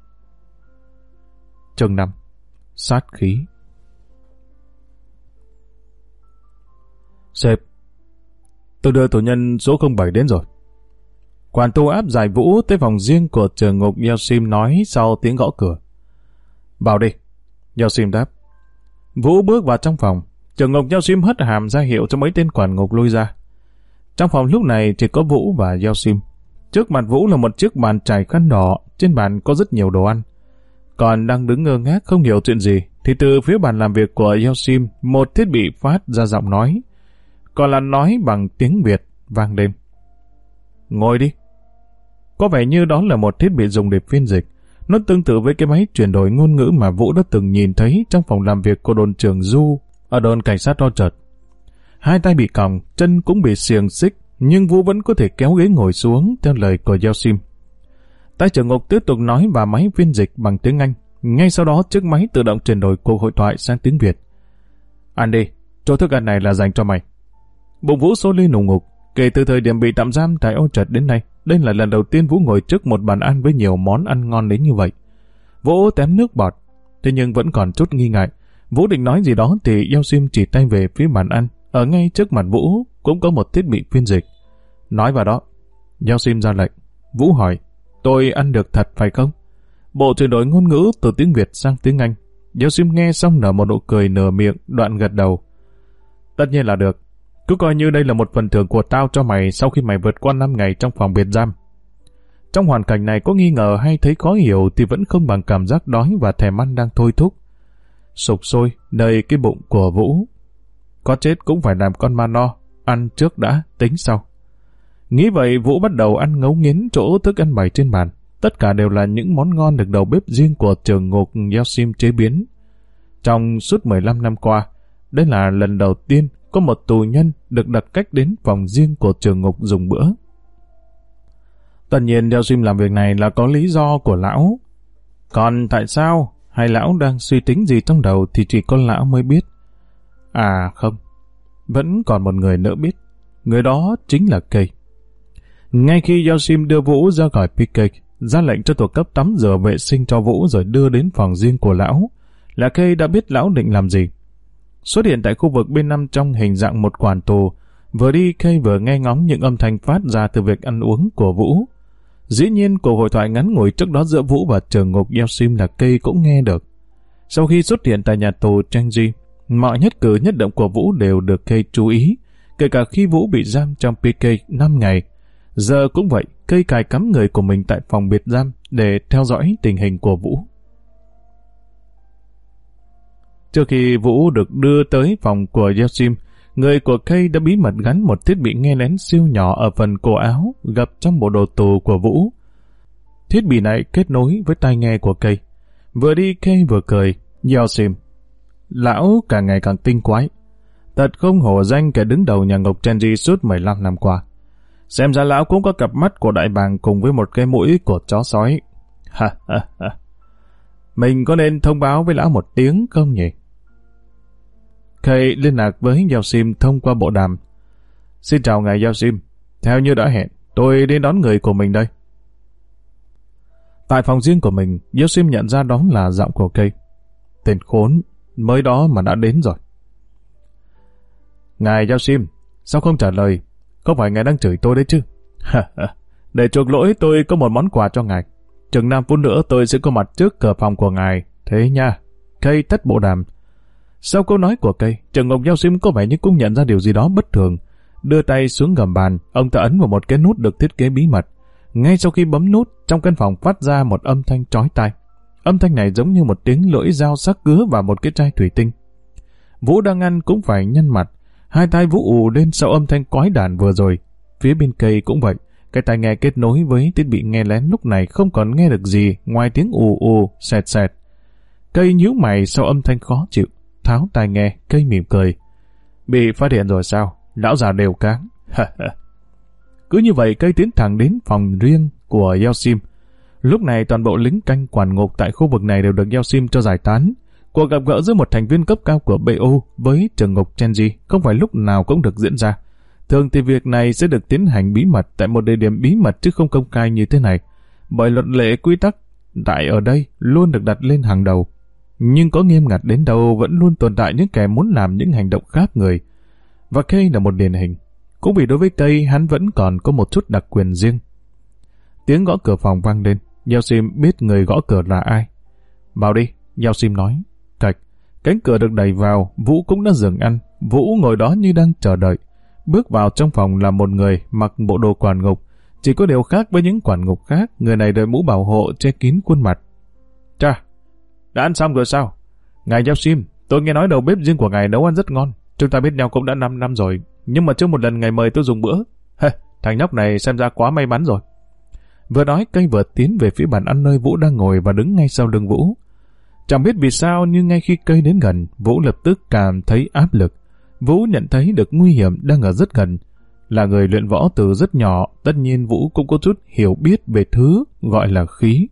Chương năm. Sát khí. Sếp, tôi đưa tù nhân số không bảy đến rồi. Quản tu áp giải Vũ tới phòng riêng của trường ngục Yosim nói sau tiếng gõ cửa. Vào đi. Yosim đáp. Vũ bước vào trong phòng. Trường ngục Yosim hất hàm ra hiệu cho mấy tên quản ngục lui ra. Trong phòng lúc này chỉ có Vũ và Yosim. Trước mặt Vũ là một chiếc bàn trải khăn đỏ, trên bàn có rất nhiều đồ ăn. Còn đang đứng ngơ ngác không hiểu chuyện gì, thì từ phía bàn làm việc của Yosim, một thiết bị phát ra giọng nói. Còn là nói bằng tiếng Việt, vang lên. Ngồi đi. Có vẻ như đó là một thiết bị dùng để phiên dịch. Nó tương tự với cái máy chuyển đổi ngôn ngữ mà Vũ đã từng nhìn thấy trong phòng làm việc của đồn trưởng Du ở đồn cảnh sát Rochard. Hai tay bị còng, chân cũng bị xiềng xích, nhưng Vũ vẫn có thể kéo ghế ngồi xuống theo lời của Yosim. Tay trưởng ngục tiếp tục nói vào máy phiên dịch bằng tiếng Anh. Ngay sau đó chiếc máy tự động chuyển đổi cuộc hội thoại sang tiếng Việt. Ăn đi, chỗ thức ăn này là dành cho mày. Bụng Vũ sôi lên nùng ngục. Kể từ thời điểm bị tạm giam tại Orchard đến nay, đây là lần đầu tiên Vũ ngồi trước một bàn ăn với nhiều món ăn ngon đến như vậy. Vũ tém nước bọt, thế nhưng vẫn còn chút nghi ngại. Vũ định nói gì đó thì Yosim chỉ tay về phía bàn ăn. Ở ngay trước mặt Vũ cũng có một thiết bị phiên dịch. Nói vào đó. Yosim ra lệnh. Vũ hỏi, tôi ăn được thật phải không? Bộ chuyển đổi ngôn ngữ từ tiếng Việt sang tiếng Anh. Yosim nghe xong nở một nụ cười nửa miệng, đoạn gật đầu. Tất nhiên là được. Cứ coi như đây là một phần thưởng của tao cho mày sau khi mày vượt qua năm ngày trong phòng biệt giam. Trong hoàn cảnh này có nghi ngờ hay thấy khó hiểu thì vẫn không bằng cảm giác đói và thèm ăn đang thôi thúc sục sôi nơi cái bụng của Vũ. Có chết cũng phải làm con ma no, ăn trước đã, tính sau. Nghĩ vậy Vũ bắt đầu ăn ngấu nghiến chỗ thức ăn bày trên bàn. Tất cả đều là những món ngon được đầu bếp riêng của trường ngục Yosim chế biến. Trong suốt mười lăm năm qua, đây là lần đầu tiên có một tù nhân được đặt cách đến phòng riêng của trường ngục dùng bữa. Tất nhiên Yosim làm việc này là có lý do của lão. Còn tại sao hay lão đang suy tính gì trong đầu thì chỉ có lão mới biết. À không, vẫn còn một người nữa biết. Người đó chính là Kay. Ngay khi Yosim đưa Vũ ra khỏi pê ca, ra lệnh cho thuộc cấp tắm rửa vệ sinh cho Vũ rồi đưa đến phòng riêng của lão, là Kay đã biết lão định làm gì. Xuất hiện tại khu vực bên năm trong hình dạng một quản tù, vừa đi Kay vừa nghe ngóng những âm thanh phát ra từ việc ăn uống của Vũ. Dĩ nhiên cuộc hội thoại ngắn ngủi trước đó giữa Vũ và trường ngục Yosim là Kay cũng nghe được. Sau khi xuất hiện tại nhà tù Changji, mọi nhất cử nhất động của Vũ đều được Kay chú ý, kể cả khi Vũ bị giam trong pê ca năm ngày. Giờ cũng vậy, Kay cài cắm người của mình tại phòng biệt giam để theo dõi tình hình của Vũ. Trước khi Vũ được đưa tới phòng của Yeo Sim, người của Kay đã bí mật gắn một thiết bị nghe lén siêu nhỏ ở phần cổ áo gập trong bộ đồ tù của Vũ. Thiết bị này kết nối với tai nghe của Kay. Vừa đi Kay vừa cười. Yeo Sim, lão càng ngày càng tinh quái. Thật không hổ danh kẻ đứng đầu nhà ngục Chenji suốt mười lăm năm qua. Xem ra lão cũng có cặp mắt của đại bàng cùng với một cái mũi của chó sói. Ha ha ha. Mình có nên thông báo với lão một tiếng không nhỉ? Kay liên lạc với Yeo Sim thông qua bộ đàm. Xin chào ngài Yeo Sim. Theo như đã hẹn, tôi đến đón người của mình đây. Tại phòng riêng của mình, Yeo Sim nhận ra đó là giọng của Kay. Tên khốn, mới đó mà đã đến rồi. Ngài Yeo Sim, sao không trả lời? Không phải ngài đang chửi tôi đấy chứ? Để chuộc lỗi tôi có một món quà cho ngài. Chừng năm phút nữa tôi sẽ có mặt trước cửa phòng của ngài. Thế nha. Kay tắt bộ đàm. Sau câu nói của Kay, Trưởng Ngục Yeo Sim có vẻ như cũng nhận ra điều gì đó bất thường. Đưa tay xuống gầm bàn, ông ta ấn vào một cái nút được thiết kế bí mật. Ngay sau khi bấm nút, trong căn phòng phát ra một âm thanh chói tai. Âm thanh này giống như một tiếng lưỡi dao sắc cứa vào một cái chai thủy tinh. Vũ đang ăn cũng phải nhăn mặt. Hai tai Vũ ù lên sau âm thanh quái đản vừa rồi. Phía bên Kay cũng vậy. Cái tai nghe kết nối với thiết bị nghe lén lúc này không còn nghe được gì ngoài tiếng ù ù, sẹt sẹt. Kay nhíu mày sau âm thanh khó chịu. Tháo tai nghe, Kay mỉm cười. Bị phát hiện rồi sao? Lão già đều cáng. Cứ như vậy Kay tiến thẳng đến phòng riêng của Yeo Sim. Lúc này toàn bộ lính canh quản ngục tại khu vực này đều được Yeo Sim cho giải tán. Cuộc gặp gỡ giữa một thành viên cấp cao của bê o với trưởng ngục Chenji không phải lúc nào cũng được diễn ra. Thường thì việc này sẽ được tiến hành bí mật tại một địa điểm bí mật chứ không công khai như thế này. Bởi luật lệ quy tắc tại ở đây luôn được đặt lên hàng đầu. Nhưng có nghiêm ngặt đến đâu vẫn luôn tồn tại những kẻ muốn làm những hành động khác người. Và Kay là một điển hình. Cũng vì đối với Kay hắn vẫn còn có một chút đặc quyền riêng. Tiếng gõ cửa phòng vang lên. Yeo Sim biết người gõ cửa là ai. Vào đi, Yeo Sim nói. Cạch, cánh cửa được đẩy vào, Vũ cũng đã dừng ăn. Vũ ngồi đó như đang chờ đợi. Bước vào trong phòng là một người mặc bộ đồ quản ngục. Chỉ có điều khác với những quản ngục khác, người này đội mũ bảo hộ che kín khuôn mặt. Chà, đã ăn xong rồi sao? Ngài Yeo Sim, tôi nghe nói đầu bếp riêng của ngài nấu ăn rất ngon. Chúng ta biết nhau cũng đã năm năm rồi, nhưng mà chưa một lần ngài mời tôi dùng bữa. Hê, thằng nhóc này xem ra quá may mắn rồi. Vừa nói Kay vừa tiến về phía bàn ăn nơi Vũ đang ngồi và đứng ngay sau lưng Vũ. Chẳng biết vì sao nhưng ngay khi Kay đến gần, Vũ lập tức cảm thấy áp lực. Vũ nhận thấy được nguy hiểm đang ở rất gần. Là người luyện võ từ rất nhỏ, tất nhiên Vũ cũng có chút hiểu biết về thứ gọi là khí.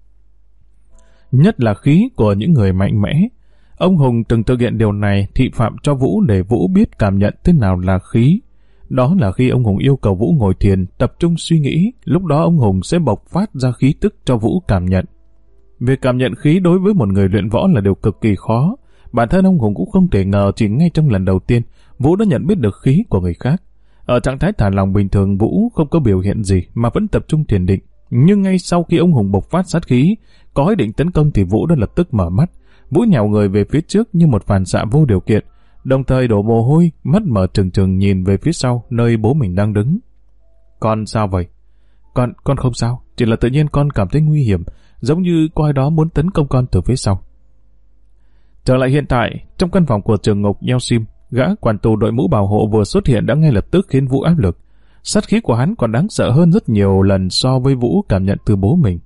Nhất là khí của những người mạnh mẽ. Ông Hùng từng thực hiện điều này thị phạm cho Vũ để Vũ biết cảm nhận thế nào là khí. Đó là khi ông Hùng yêu cầu Vũ ngồi thiền, tập trung suy nghĩ, lúc đó ông Hùng sẽ bộc phát ra khí tức cho Vũ cảm nhận. Việc cảm nhận khí đối với một người luyện võ là điều cực kỳ khó. Bản thân ông Hùng cũng không thể ngờ chỉ ngay trong lần đầu tiên, Vũ đã nhận biết được khí của người khác. Ở trạng thái thả lòng bình thường, Vũ không có biểu hiện gì mà vẫn tập trung thiền định. Nhưng ngay sau khi ông Hùng bộc phát sát khí, có ý định tấn công thì Vũ đã lập tức mở mắt. Vũ nhào người về phía trước như một phản xạ vô điều kiện, đồng thời đổ mồ hôi, mắt mở trừng trừng nhìn về phía sau nơi bố mình đang đứng. Con sao vậy? Con, con không sao, chỉ là tự nhiên con cảm thấy nguy hiểm, giống như có ai đó muốn tấn công con từ phía sau. Trở lại hiện tại, trong căn phòng của trưởng ngục Yeo Sim, gã quản tù đội mũ bảo hộ vừa xuất hiện đã ngay lập tức khiến Vũ áp lực. Sát khí của hắn còn đáng sợ hơn rất nhiều lần so với Vũ cảm nhận từ bố mình.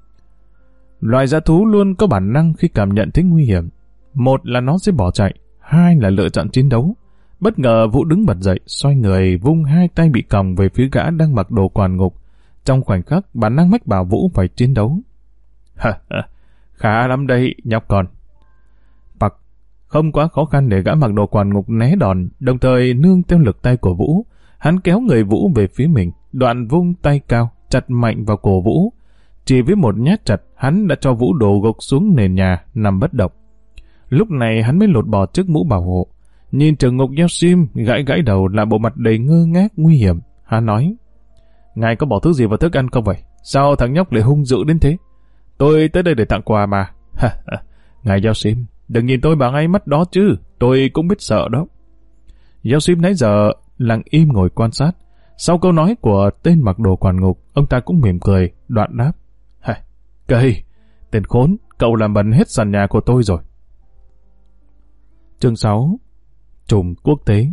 Loài dã thú luôn có bản năng khi cảm nhận thấy nguy hiểm. Một là nó sẽ bỏ chạy, hai là lựa chọn chiến đấu. Bất ngờ Vũ đứng bật dậy, xoay người, vung hai tay bị còng về phía gã đang mặc đồ quản ngục. Trong khoảnh khắc, bản năng mách bảo Vũ phải chiến đấu. Ha ha, khá lắm đây, nhóc con. Bặc, không quá khó khăn để gã mặc đồ quản ngục né đòn, đồng thời nương theo lực tay của Vũ. Hắn kéo người Vũ về phía mình, đoạn vung tay cao, chặt mạnh vào cổ Vũ. Chỉ với một nhát chặt, hắn đã cho Vũ đổ gục xuống nền nhà, nằm bất động. Lúc này hắn mới lột bỏ chiếc mũ bảo hộ. Nhìn trưởng ngục Yeo Sim gãi gãi đầu là bộ mặt đầy ngơ ngác nguy hiểm. Hắn nói, ngài có bỏ thứ gì vào thức ăn không vậy? Sao thằng nhóc lại hung dữ đến thế? Tôi tới đây để tặng quà mà. Ngài Yeo Sim, đừng nhìn tôi bằng ánh mắt đó chứ, tôi cũng biết sợ đó. Yeo Sim nãy giờ lặng im ngồi quan sát. Sau câu nói của tên mặc đồ quản ngục, ông ta cũng mỉm cười, đoạn đáp. Kay, tên khốn, cậu làm bẩn hết sàn nhà của tôi rồi. Chương sáu. Trùm quốc tế.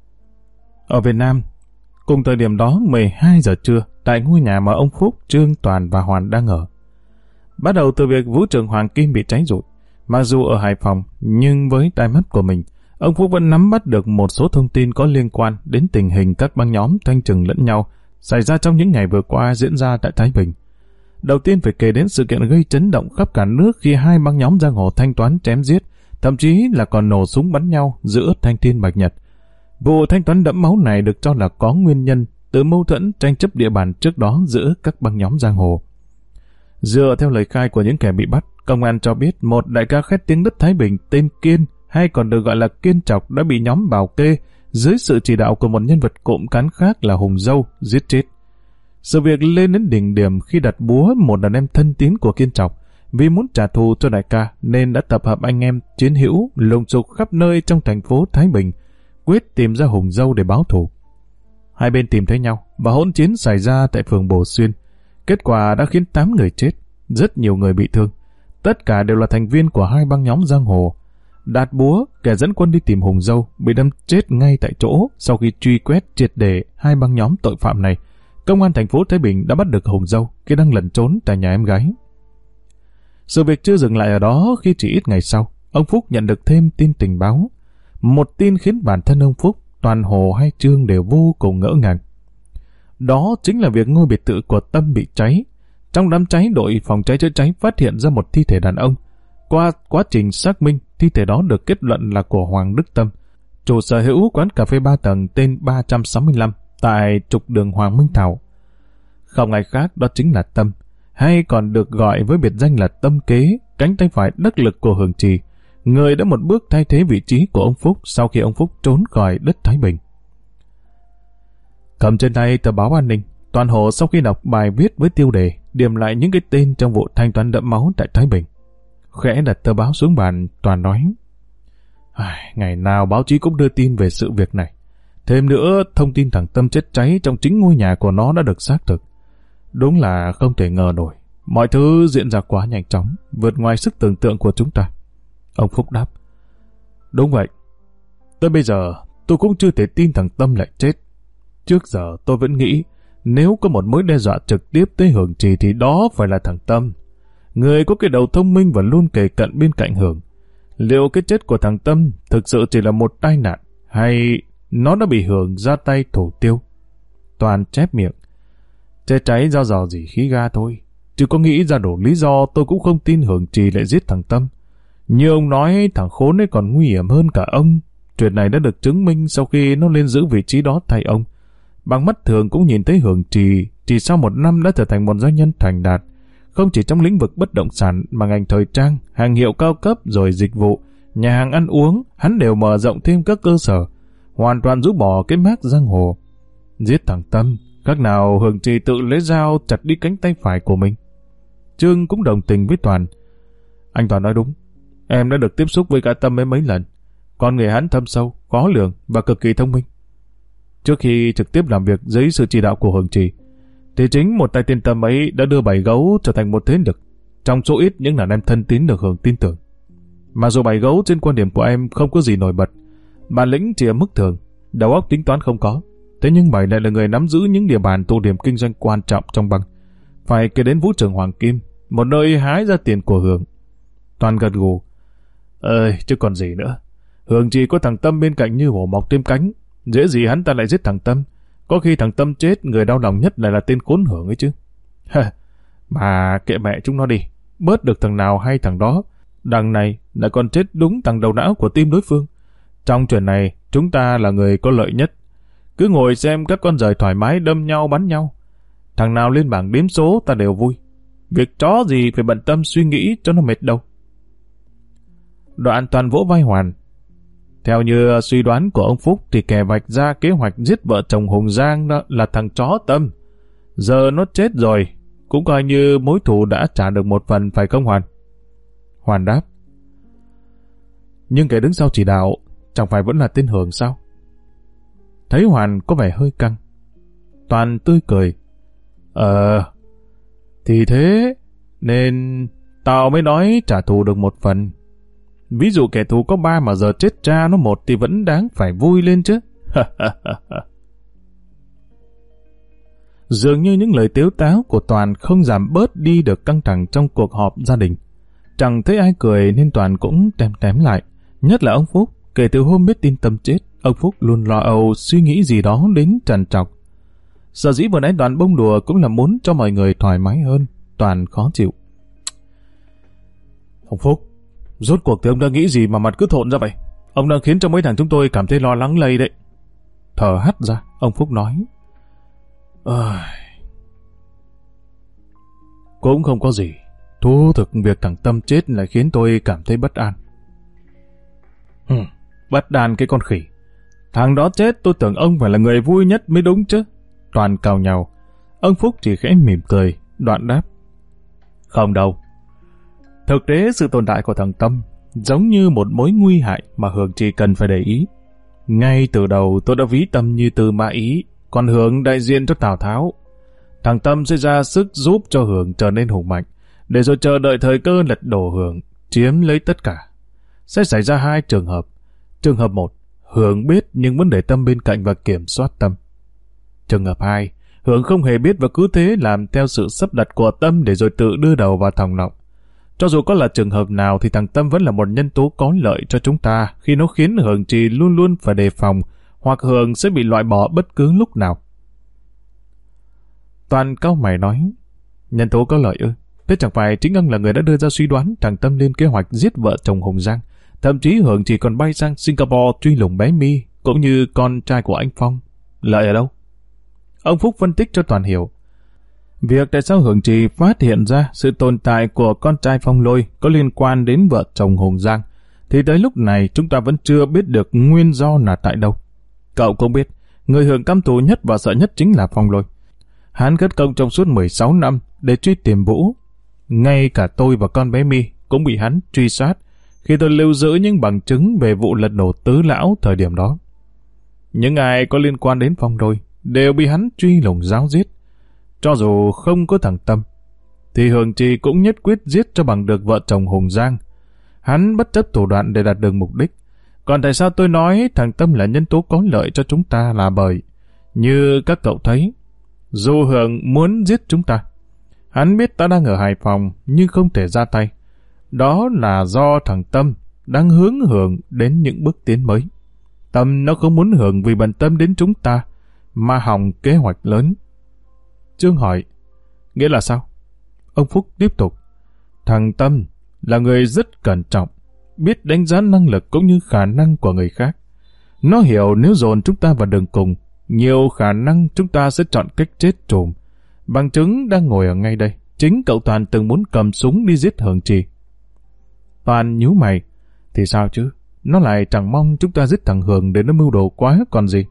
Ở Việt Nam, cùng thời điểm đó mười hai giờ trưa, tại ngôi nhà mà ông Phúc, Trương, Toàn và Hoàn đang ở. Bắt đầu từ việc vũ trường Hoàng Kim bị cháy rụi, mặc dù ở Hải Phòng, nhưng với tai mắt của mình, ông Phúc vẫn nắm bắt được một số thông tin có liên quan đến tình hình các băng nhóm thanh trừng lẫn nhau xảy ra trong những ngày vừa qua diễn ra tại Thái Bình. Đầu tiên phải kể đến sự kiện gây chấn động khắp cả nước khi hai băng nhóm giang hồ thanh toán chém giết, thậm chí là còn nổ súng bắn nhau giữa Thanh Thiên Bạch Nhật. Vụ thanh toán đẫm máu này được cho là có nguyên nhân từ mâu thuẫn tranh chấp địa bàn trước đó giữa các băng nhóm giang hồ. Dựa theo lời khai của những kẻ bị bắt, công an cho biết một đại ca khét tiếng đất Thái Bình tên Kiên, hay còn được gọi là Kiên Trọc, đã bị nhóm Bảo Kê dưới sự chỉ đạo của một nhân vật cộm cán khác là Hùng Dâu giết chết. Sự việc lên đến đỉnh điểm khi đặt búa một đàn em thân tín của Kiên Trọc, vì muốn trả thù cho đại ca nên đã tập hợp anh em chiến hữu lùng sục khắp nơi trong thành phố Thái Bình, quyết tìm ra Hùng Dâu để báo thù. Hai bên tìm thấy nhau và hỗn chiến xảy ra tại phường Bồ Xuyên. Kết quả đã khiến tám người chết, rất nhiều người bị thương. Tất cả đều là thành viên của hai băng nhóm giang hồ. Đạt Búa, kẻ dẫn quân đi tìm Hùng Dâu, bị đâm chết ngay tại chỗ sau khi truy quét triệt để hai băng nhóm tội phạm này. Công an thành phố Thái Bình đã bắt được Hùng Dâu khi đang lẩn trốn tại nhà em gái. Sự việc chưa dừng lại ở đó khi chỉ ít ngày sau, ông Phúc nhận được thêm tin tình báo. Một tin khiến bản thân ông Phúc, Toàn Hồ hay Trương đều vô cùng ngỡ ngàng. Đó chính là việc ngôi biệt thự của Tâm bị cháy. Trong đám cháy, đội phòng cháy chữa cháy phát hiện ra một thi thể đàn ông. Qua quá trình xác minh, thi thể đó được kết luận là của Hoàng Đức Tâm, chủ sở hữu quán cà phê ba tầng tên ba trăm sáu mươi lăm tại trục đường Hoàng Minh Thảo. Không ai khác đó chính là Tâm, hay còn được gọi với biệt danh là Tâm Kế, cánh tay phải đắc lực của Hường Trì, người đã một bước thay thế vị trí của ông Phúc sau khi ông Phúc trốn khỏi đất Thái Bình. Cầm trên tay tờ báo An Ninh, Toàn Hồ sau khi đọc bài viết với tiêu đề điểm lại những cái tên trong vụ thanh toán đẫm máu tại Thái Bình, khẽ đặt tờ báo xuống bàn. Toàn nói: ngày nào báo chí cũng đưa tin về sự việc này. Thêm nữa, thông tin thằng Tâm chết cháy trong chính ngôi nhà của nó đã được xác thực. Đúng là không thể ngờ nổi. Mọi thứ diễn ra quá nhanh chóng, vượt ngoài sức tưởng tượng của chúng ta. Ông Phúc đáp: đúng vậy. Tới bây giờ, tôi cũng chưa thể tin thằng Tâm lại chết. Trước giờ tôi vẫn nghĩ nếu có một mối đe dọa trực tiếp tới Hường Trì thì đó phải là thằng Tâm, người có cái đầu thông minh và luôn kề cận bên cạnh Hường. Liệu cái chết của thằng Tâm thực sự chỉ là một tai nạn, hay nó đã bị Hường ra tay thủ tiêu? Toàn chép miệng: chết cháy do dò dỉ khí ga thôi, chứ có nghĩ ra đủ lý do tôi cũng không tin Hường Trì lại giết thằng Tâm. Như ông nói, thằng khốn ấy còn nguy hiểm hơn cả ông. Chuyện này đã được chứng minh sau khi nó lên giữ vị trí đó thay ông. Bằng mắt thường cũng nhìn thấy Hường Trì chỉ sau một năm đã trở thành một doanh nhân thành đạt, không chỉ trong lĩnh vực bất động sản mà ngành thời trang, hàng hiệu cao cấp rồi dịch vụ, nhà hàng ăn uống, hắn đều mở rộng thêm các cơ sở, hoàn toàn rũ bỏ cái mác giang hồ. Giết thằng Tâm, khác nào Hường Trì tự lấy dao chặt đi cánh tay phải của mình. Trương cũng đồng tình với Toàn. Anh Toàn nói đúng, em đã được tiếp xúc với cả Tâm mấy mấy lần. Con người hắn thâm sâu, khó lường và cực kỳ thông minh. Trước khi trực tiếp làm việc dưới sự chỉ đạo của Hường Trì, thì chính một tay tên Tâm ấy đã đưa Bảy Gấu trở thành một thế lực trong số ít những đàn em thân tín được Hường tin tưởng. Mà dù Bảy Gấu trên quan điểm của em không có gì nổi bật, bản lĩnh chỉ ở mức thường, đầu óc tính toán không có, thế nhưng Bảy lại là người nắm giữ những địa bàn tụ điểm kinh doanh quan trọng trong băng. Phải kể đến vũ trường Hoàng Kim, một nơi hái ra tiền của Hường. Toàn gật gù: ơi chứ còn gì nữa. Hường chỉ có thằng Tâm bên cạnh như hổ mọc thêm cánh, dễ gì hắn ta lại giết thằng Tâm. Có khi thằng Tâm chết, người đau lòng nhất lại là tên khốn Hường ấy chứ. Mà kệ mẹ chúng nó đi, bớt được thằng nào hay thằng đó. Đằng này lại còn chết đúng thằng đầu não của team đối phương. Trong chuyện này chúng ta là người có lợi nhất. Cứ ngồi xem các con giời thoải mái đâm nhau bắn nhau, thằng nào lên bảng đếm số ta đều vui. Việc chó gì phải bận tâm suy nghĩ cho nó mệt đâu. Đoạn Toàn vỗ vai Hoàn: theo như suy đoán của ông Phúc thì kẻ vạch ra kế hoạch giết vợ chồng Hùng Giang đó là thằng chó Tâm. Giờ nó chết rồi, cũng coi như mối thù đã trả được một phần, phải không Hoàn? Hoàn đáp: nhưng kẻ đứng sau chỉ đạo chẳng phải vẫn là tên Hường sao? Thấy Hoàn có vẻ hơi căng, Toàn tươi cười: Ờ, thì thế nên tao mới nói trả thù được một phần. Ví dụ kẻ thù có ba mà giờ chết cha nó một thì vẫn đáng phải vui lên chứ. Dường như những lời tếu táo của Toàn không giảm bớt đi được căng thẳng trong cuộc họp gia đình. Chẳng thấy ai cười nên Toàn cũng tém tém lại. Nhất là ông Phúc, kể từ hôm biết tin Tâm chết, ông Phúc luôn lo âu suy nghĩ gì đó đến trằn trọc. Sở dĩ vừa nãy Toàn bông đùa cũng là muốn cho mọi người thoải mái hơn. Toàn khó chịu. Ông Phúc, rốt cuộc thì ông đang nghĩ gì mà mặt cứ thộn ra vậy? Ông đang khiến cho mấy thằng chúng tôi cảm thấy lo lắng lây đấy. Thở hắt ra, ông Phúc nói. Ơi... Cũng không có gì. Thú thực việc thằng Tâm chết lại khiến tôi cảm thấy bất an. Hừ, bất an cái con khỉ. Thằng đó chết tôi tưởng ông phải là người vui nhất mới đúng chứ. Toàn cào nhào. Ông Phúc chỉ khẽ mỉm cười, đoạn đáp. Không đâu. Thực tế sự tồn tại của thằng Tâm giống như một mối nguy hại mà Hường chỉ cần phải để ý. Ngay từ đầu tôi đã ví Tâm như Tư Mã Ý, còn Hường đại diện cho Tào Tháo. Thằng Tâm sẽ ra sức giúp cho Hường trở nên hùng mạnh, để rồi chờ đợi thời cơ lật đổ Hường, chiếm lấy tất cả. Sẽ xảy ra hai trường hợp. Trường hợp một, Hường biết nhưng vẫn để Tâm bên cạnh và kiểm soát Tâm. Trường hợp hai, Hường không hề biết và cứ thế làm theo sự sắp đặt của Tâm để rồi tự đưa đầu vào thòng lọng. Cho dù có là trường hợp nào thì thằng Tâm vẫn là một nhân tố có lợi cho chúng ta khi nó khiến Hường Trì luôn luôn phải đề phòng hoặc Hường sẽ bị loại bỏ bất cứ lúc nào. Toàn cau mày nói, nhân tố có lợi ư? Thế chẳng phải chính ông là người đã đưa ra suy đoán thằng Tâm lên kế hoạch giết vợ chồng Hùng Giang, thậm chí Hường Trì còn bay sang Singapore truy lùng bé My cũng như con trai của anh Phong. Lợi ở đâu? Ông Phúc phân tích cho Toàn hiểu. Việc tại sao Hường Trì phát hiện ra sự tồn tại của con trai Phong Lôi có liên quan đến vợ chồng Hùng Giang, thì tới lúc này chúng ta vẫn chưa biết được nguyên do là tại đâu. Cậu cũng biết, người Hường căm thù nhất và sợ nhất chính là Phong Lôi. Hắn cất công trong suốt mười sáu năm để truy tìm Vũ. Ngay cả tôi và con bé My cũng bị hắn truy sát khi tôi lưu giữ những bằng chứng về vụ lật đổ Tứ Lão thời điểm đó. Những ai có liên quan đến Phong Lôi đều bị hắn truy lùng giáo giết. Cho dù không có thằng Tâm, thì Hường Trì cũng nhất quyết giết cho bằng được vợ chồng Hùng Giang. Hắn bất chấp thủ đoạn để đạt được mục đích. Còn tại sao tôi nói thằng Tâm là nhân tố có lợi cho chúng ta là bởi, như các cậu thấy, dù Hường muốn giết chúng ta, hắn biết ta đang ở Hải Phòng nhưng không thể ra tay. Đó là do thằng Tâm đang hướng Hường đến những bước tiến mới. Tâm nó không muốn Hường vì bận tâm đến chúng ta mà hỏng kế hoạch lớn. Trương hỏi, nghĩa là sao? Ông Phúc tiếp tục, thằng Tâm là người rất cẩn trọng, biết đánh giá năng lực cũng như khả năng của người khác. Nó hiểu nếu dồn chúng ta vào đường cùng, nhiều khả năng chúng ta sẽ chọn cách chết trùm. Bằng chứng đang ngồi ở ngay đây, chính cậu Toàn từng muốn cầm súng đi giết Hường Trì. Toàn nhíu mày, thì sao chứ? Nó lại chẳng mong chúng ta giết thằng Hường để nó mưu đồ quá còn gì.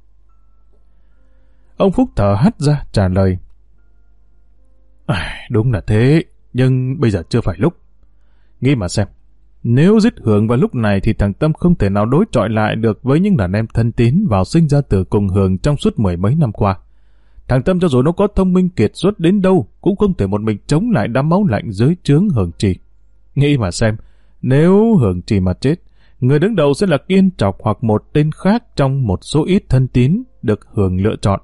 Ông Phúc thở hắt ra trả lời, à, đúng là thế, nhưng bây giờ chưa phải lúc. Nghĩ mà xem, nếu giết Hường vào lúc này thì thằng Tâm không thể nào đối chọi lại được với những đàn em thân tín vào sinh ra tử cùng Hường trong suốt mười mấy năm qua. Thằng Tâm cho dù nó có thông minh kiệt xuất đến đâu cũng không thể một mình chống lại đám máu lạnh dưới trướng Hường Trì. Nghĩ mà xem, nếu Hường Trì mà chết, người đứng đầu sẽ là Kiên Trọc hoặc một tên khác trong một số ít thân tín được Hường lựa chọn.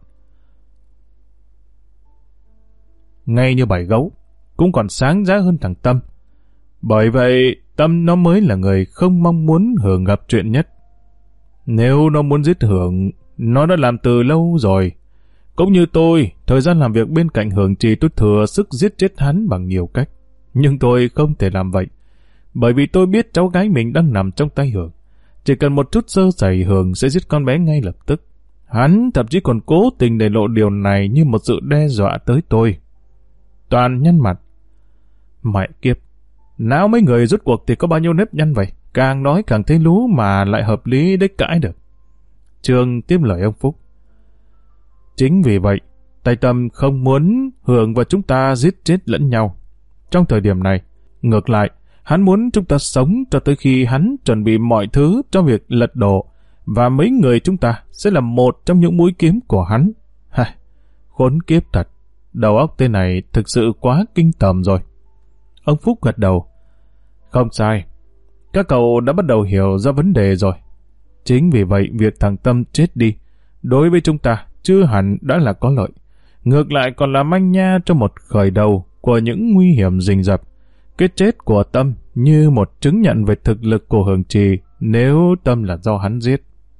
Ngay như bảy gấu, cũng còn sáng giá hơn thằng Tâm. Bởi vậy, Tâm nó mới là người không mong muốn Hường gặp chuyện nhất. Nếu nó muốn giết Hường, nó đã làm từ lâu rồi. Cũng như tôi, thời gian làm việc bên cạnh Hường Trì tôi thừa sức giết chết hắn bằng nhiều cách. Nhưng tôi không thể làm vậy. Bởi vì tôi biết cháu gái mình đang nằm trong tay Hường. Chỉ cần một chút sơ sẩy Hường sẽ giết con bé ngay lập tức. Hắn thậm chí còn cố tình để lộ điều này như một sự đe dọa tới tôi. Toàn nhăn mặt. Mẹ kiếp, não mấy người rút cuộc thì có bao nhiêu nếp nhăn vậy? Càng nói càng thấy lú mà lại hợp lý để cãi được. Trương tiếp lời ông Phúc. Chính vì vậy, Tây Tâm không muốn Hường và chúng ta giết chết lẫn nhau. Trong thời điểm này, ngược lại, hắn muốn chúng ta sống cho tới khi hắn chuẩn bị mọi thứ cho việc lật đổ, và mấy người chúng ta sẽ là một trong những mũi kiếm của hắn. Ha, khốn kiếp thật, đầu óc tên này thực sự quá kinh tởm rồi. Ông Phúc gật đầu. Không sai, Các cậu đã bắt đầu hiểu ra vấn đề rồi. Chính vì vậy việc thằng Tâm chết đi, đối với chúng ta chưa hẳn đã là có lợi. Ngược lại còn là manh nha cho một khởi đầu của những nguy hiểm rình rập. Cái chết của Tâm như một chứng nhận về thực lực của Hường Trì nếu Tâm là do hắn giết.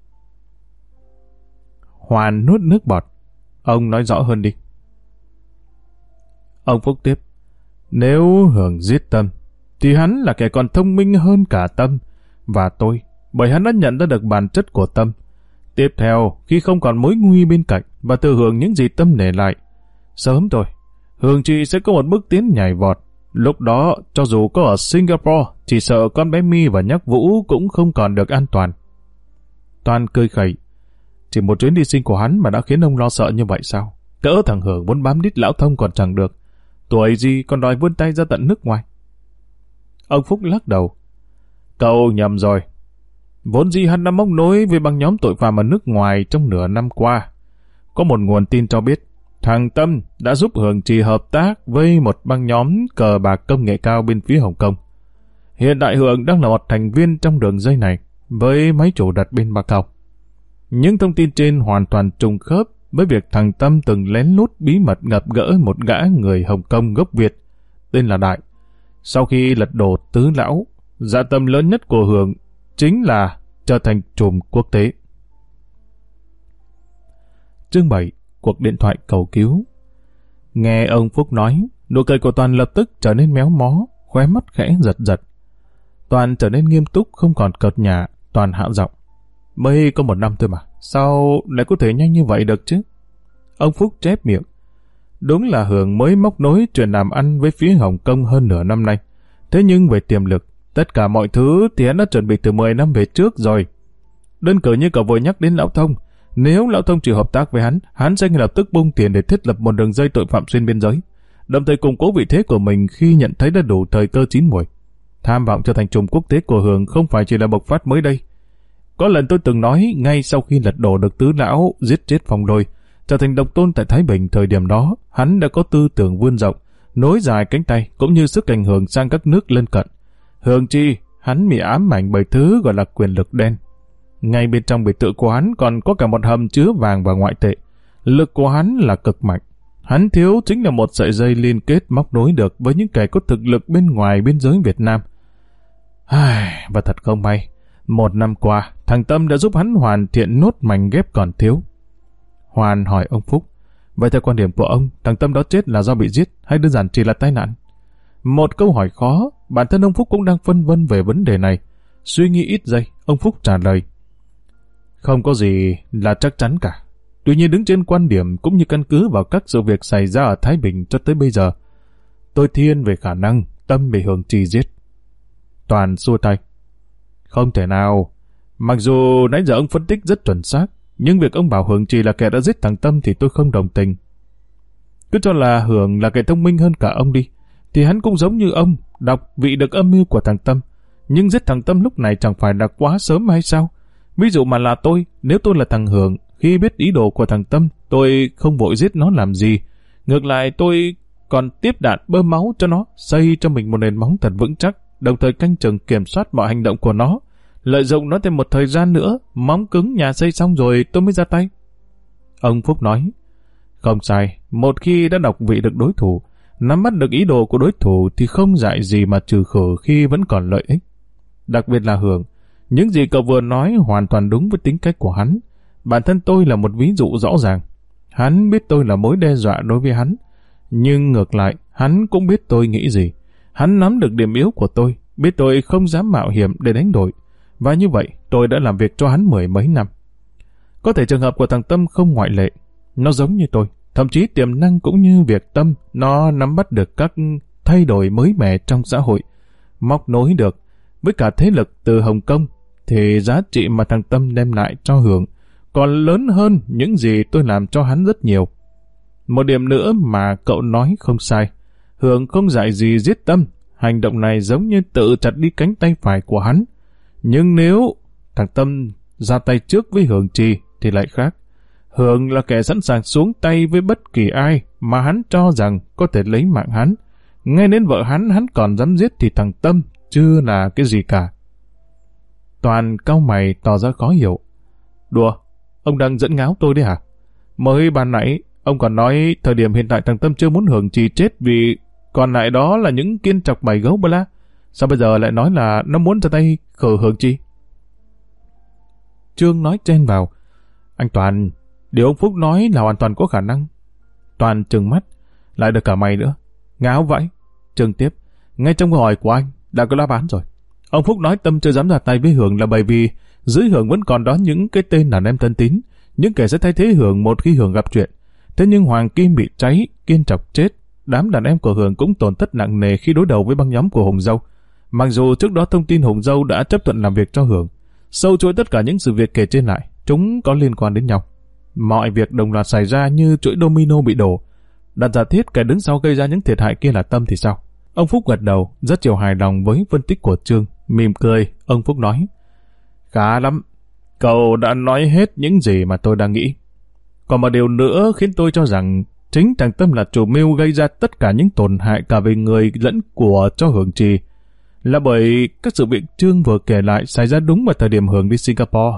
Hoàn nuốt nước bọt. Ông nói rõ hơn đi. Ông Phúc tiếp. Nếu Hường giết Tâm, thì hắn là kẻ còn thông minh hơn cả Tâm và tôi, bởi hắn đã nhận ra được bản chất của Tâm. Tiếp theo, khi không còn mối nguy bên cạnh và thừa hưởng những gì Tâm để lại, sớm thôi, Hường Trì sẽ có một bước tiến nhảy vọt. Lúc đó, cho dù có ở Singapore, chỉ sợ con bé My và nhắc Vũ cũng không còn được an toàn. Toàn cười khẩy. Chỉ một chuyến đi sinh của hắn mà đã khiến ông lo sợ như vậy sao? Cỡ thằng Hường muốn bám đít lão Thông còn chẳng được. Tuổi gì còn đòi vươn tay ra tận nước ngoài. Ông Phúc lắc đầu. Cậu nhầm rồi. Vốn dĩ hắn đã móc nối với băng nhóm tội phạm ở nước ngoài trong nửa năm qua. Có một nguồn tin cho biết, thằng Tâm đã giúp Hường Trì hợp tác với một băng nhóm cờ bạc công nghệ cao bên phía Hồng Kông. Hiện tại Hường đang là một thành viên trong đường dây này, với mấy chủ đặt bên Macau. Những thông tin trên hoàn toàn trùng khớp với việc thằng Tâm từng lén lút bí mật gặp gỡ một gã người Hồng Kông gốc Việt, tên là Đại. Sau khi lật đổ tứ lão, dạ tâm lớn nhất của Hường chính là trở thành trùm quốc tế. Chương bảy. Cuộc điện thoại cầu cứu. Nghe ông Phúc nói, nụ cười của Toàn lập tức trở nên méo mó, khóe mắt khẽ giật giật. Toàn trở nên nghiêm túc, không còn cợt nhả. Toàn hạ giọng. Mới có một năm thôi mà, sao lại có thể nhanh như vậy được chứ? Ông Phúc chép miệng. Đúng là Hường mới móc nối chuyện làm ăn với phía Hồng Kông hơn nửa năm nay. Thế nhưng về tiềm lực, tất cả mọi thứ thì hắn đã chuẩn bị từ mười năm về trước rồi. Đơn cử như cậu vừa nhắc đến Lão Thông. Nếu Lão Thông chịu hợp tác với hắn, hắn sẽ lập tức bung tiền để thiết lập một đường dây tội phạm xuyên biên giới, đồng thời củng cố vị thế của mình khi nhận thấy đã đủ thời cơ chín muồi. Tham vọng trở thành trùm quốc tế của Hường không phải chỉ là bộc phát mới đây. Có lần tôi từng nói, ngay sau khi lật đổ được tứ lão, giết chết Phong Lôi, trở thành độc tôn tại Thái Bình, thời điểm đó, hắn đã có tư tưởng vươn rộng, nối dài cánh tay cũng như sức ảnh hưởng sang các nước lân cận. Hường chi, hắn bị ám ảnh bởi thứ gọi là quyền lực đen. Ngay bên trong biệt thự của hắn còn có cả một hầm chứa vàng và ngoại tệ. Lực của hắn là cực mạnh. Hắn thiếu chính là một sợi dây liên kết móc nối được với những kẻ có thực lực bên ngoài biên giới Việt Nam. Ai, và thật không may, một năm qua, thằng Tâm đã giúp hắn hoàn thiện nốt mảnh ghép còn thiếu. Hoàn hỏi ông Phúc, vậy theo quan điểm của ông, thằng Tâm đó chết là do bị giết hay đơn giản chỉ là tai nạn? Một câu hỏi khó, bản thân ông Phúc cũng đang phân vân về vấn đề này. Suy nghĩ ít giây, ông Phúc trả lời. Không có gì là chắc chắn cả. Tuy nhiên đứng trên quan điểm cũng như căn cứ vào các sự việc xảy ra ở Thái Bình cho tới bây giờ, tôi thiên về khả năng Tâm bị Hường Trì giết. Toàn xua tay. Không thể nào. Mặc dù nãy giờ ông phân tích rất chuẩn xác, nhưng việc ông bảo Hường Trì là kẻ đã giết thằng Tâm thì tôi không đồng tình. Cứ cho là Hường là kẻ thông minh hơn cả ông đi, thì hắn cũng giống như ông, đọc vị được âm mưu của thằng Tâm. Nhưng giết thằng Tâm lúc này chẳng phải là quá sớm hay sao? Ví dụ mà là tôi, nếu tôi là thằng Hường, khi biết ý đồ của thằng Tâm, tôi không vội giết nó làm gì. Ngược lại tôi còn tiếp đạn bơm máu cho nó, xây cho mình một nền móng thật vững chắc, đồng thời canh chừng kiểm soát mọi hành động của nó. Lợi dụng nó thêm một thời gian nữa, móng cứng nhà xây xong rồi tôi mới ra tay. Ông Phúc nói, không sai, một khi đã đọc vị được đối thủ, nắm bắt được ý đồ của đối thủ thì không dại gì mà trừ khử khi vẫn còn lợi ích. Đặc biệt là Hường, những gì cậu vừa nói hoàn toàn đúng với tính cách của hắn. Bản thân tôi là một ví dụ rõ ràng. Hắn biết tôi là mối đe dọa đối với hắn, nhưng ngược lại, hắn cũng biết tôi nghĩ gì. Hắn nắm được điểm yếu của tôi, biết tôi không dám mạo hiểm để đánh đổi. Và như vậy, tôi đã làm việc cho hắn mười mấy năm. Có thể trường hợp của thằng Tâm không ngoại lệ. Nó giống như tôi, thậm chí tiềm năng cũng như việc Tâm, nó nắm bắt được các thay đổi mới mẻ trong xã hội, móc nối được với cả thế lực từ Hồng Kông, thì giá trị mà thằng Tâm đem lại cho Hường còn lớn hơn những gì tôi làm cho hắn rất nhiều. Một điểm nữa mà cậu nói không sai. Hường không dại gì giết Tâm. Hành động này giống như tự chặt đi cánh tay phải của hắn. Nhưng nếu thằng Tâm ra tay trước với Hường Trì thì lại khác. Hường là kẻ sẵn sàng xuống tay với bất kỳ ai mà hắn cho rằng có thể lấy mạng hắn. Ngay đến vợ hắn hắn còn dám giết thì thằng Tâm chưa là cái gì cả. Toàn cau mày tỏ ra khó hiểu. Đùa, ông đang dẫn ngáo tôi đấy hả? Mới ban nãy, ông còn nói thời điểm hiện tại thằng Tâm chưa muốn hưởng trì chết vì còn lại đó là những kiên trọc bày gấu bla la. Sao bây giờ lại nói là nó muốn ra tay khử hưởng trì? Trương nói chen vào. Anh Toàn, điều ông Phúc nói là hoàn toàn có khả năng. Toàn trừng mắt. Lại được cả mày nữa. Ngáo vậy. Trương tiếp. Ngay trong câu hỏi của anh, đã có đáp án rồi. Ông Phúc nói Tâm chưa dám ra tay với Hưởng là bởi vì dưới Hưởng vẫn còn đó những cái tên đàn em thân tín, những kẻ sẽ thay thế Hưởng một khi Hưởng gặp chuyện. Thế nhưng Hoàng Kim bị cháy, Kiên Trọc chết, đám đàn em của Hưởng cũng tổn thất nặng nề khi đối đầu với băng nhóm của Hùng Dâu. Mặc dù trước đó thông tin Hùng Dâu đã chấp thuận làm việc cho Hưởng, sâu chuỗi tất cả những sự việc kể trên lại, chúng có liên quan đến nhau. Mọi việc đồng loạt xảy ra như chuỗi domino bị đổ. Đặt giả thiết kẻ đứng sau gây ra những thiệt hại kia là Tâm thì sao? Ông Phúc gật đầu, rất chiều hài lòng với phân tích của Trương. Mỉm cười, ông Phúc nói. Khá lắm, cậu đã nói hết những gì mà tôi đang nghĩ. Còn một điều nữa khiến tôi cho rằng chính thằng Tâm là chủ mưu gây ra tất cả những tổn hại cả về người lẫn của cho Hưởng trì, là bởi các sự việc Trương vừa kể lại xảy ra đúng vào thời điểm Hưởng đi Singapore.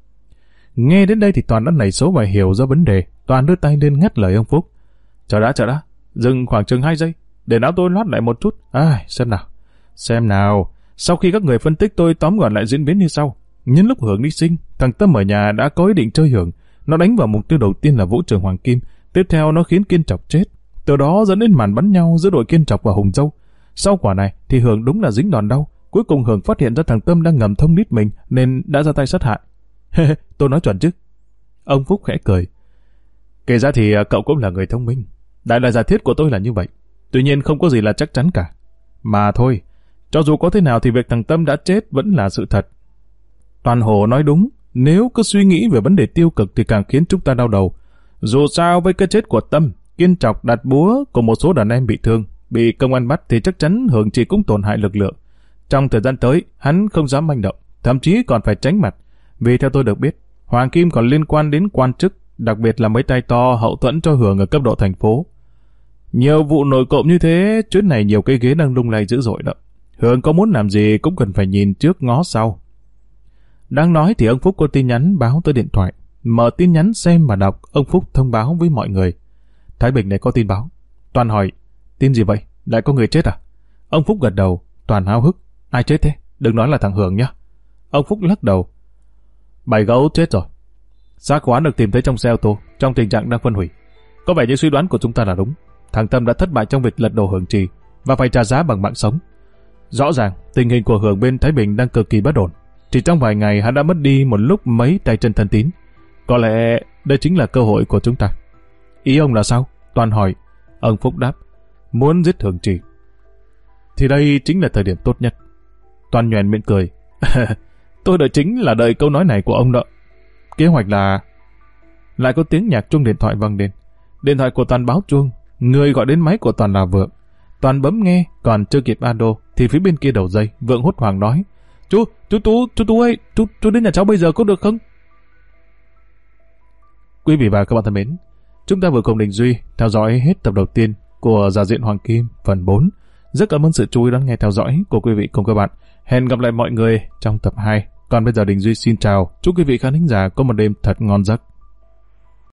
Nghe đến đây thì Toàn đã nảy số và hiểu ra vấn đề. Toàn đưa tay lên ngắt lời ông Phúc. Chờ đã, chờ đã, dừng khoảng chừng hai giây, để não tôi loát lại một chút. À, xem nào, xem nào. Sau khi các người phân tích tôi tóm gọn lại diễn biến như sau. Nhân lúc Hưởng đi sinh, thằng Tâm ở nhà đã có ý định chơi Hưởng. Nó đánh vào mục tiêu đầu tiên là Vũ Trường Hoàng Kim. Tiếp theo nó khiến Kiên Trọc chết. Từ đó dẫn đến màn bắn nhau giữa đội Kiên Trọc và Hùng Dâu. Sau quả này thì Hưởng đúng là dính đòn đau. Cuối cùng Hưởng phát hiện ra thằng Tâm đang ngầm thông đít mình nên đã ra tay sát hại. Tôi nói chuẩn chứ? Ông Phúc khẽ cười. Kể ra thì cậu cũng là người thông minh. Đại loại giả thiết của tôi là như vậy. Tuy nhiên không có gì là chắc chắn cả. Mà thôi, cho dù có thế nào thì việc thằng Tâm đã chết vẫn là sự thật. Toàn Hổ nói đúng. Nếu cứ suy nghĩ về vấn đề tiêu cực thì càng khiến chúng ta đau đầu. Dù sao với cái chết của Tâm, Kiên Trọc đặt búa cùng một số đàn em bị thương, bị công an bắt thì chắc chắn Hưởng trì cũng tổn hại lực lượng. Trong thời gian tới, hắn không dám manh động, thậm chí còn phải tránh mặt. Vì theo tôi được biết, Hoàng Kim còn liên quan đến quan chức, đặc biệt là mấy tay to hậu thuẫn cho Hưởng ở cấp độ thành phố. Nhiều vụ nổi cộm như thế, chuyến này nhiều cây ghế đang lung lay dữ dội đó. Hưởng có muốn làm gì cũng cần phải nhìn trước ngó sau. Đang nói thì ông Phúc có tin nhắn báo tới điện thoại. Mở tin nhắn xem và đọc, ông Phúc thông báo với mọi người. Thái Bình này có tin báo. Toàn hỏi, tin gì vậy? Lại có người chết à? Ông Phúc gật đầu, Toàn háo hức. Ai chết thế? Đừng nói là thằng Hưởng nhá. Ông Phúc lắc đầu. Bảy gấu chết rồi. Xác của hắn được tìm thấy trong xe ô tô, trong tình trạng đang phân hủy. Có vẻ như suy đoán của chúng ta là đúng. Thằng Tâm đã thất bại trong việc lật đổ Hưởng trì và phải trả giá bằng mạng sống. Rõ ràng, tình hình của Hưởng bên Thái Bình đang cực kỳ bất ổn. Chỉ trong vài ngày hắn đã mất đi một lúc mấy tay chân thân tín. Có lẽ đây chính là cơ hội của chúng ta. Ý ông là sao? Toàn hỏi. Ông Phúc đáp. Muốn giết Hưởng trì thì đây chính là thời điểm tốt nhất. Toàn nhoẻn miệng cười. Tôi đợi chính là đợi câu nói này của ông đó. Kế hoạch là... Lại có tiếng nhạc chuông điện thoại vang lên. Điện thoại của Toàn báo chuông. Người gọi đến máy của Toàn là Vượng. Toàn bấm nghe, còn chưa kịp alo thì phía bên kia đầu dây, Vượng hốt hoảng nói. Chú, chú Tú, chú Tú ơi, chú, chú đến nhà cháu bây giờ có được không? Quý vị và các bạn thân mến, chúng ta vừa cùng Đình Duy theo dõi hết tập đầu tiên của Giả Diện Hoàng Kim phần bốn. Rất cảm ơn sự chú ý đón nghe theo dõi của quý vị cùng các bạn. Hẹn gặp lại mọi người trong tập hai. Còn bây giờ Đình Duy xin chào, chúc quý vị khán thính giả có một đêm thật ngon giấc.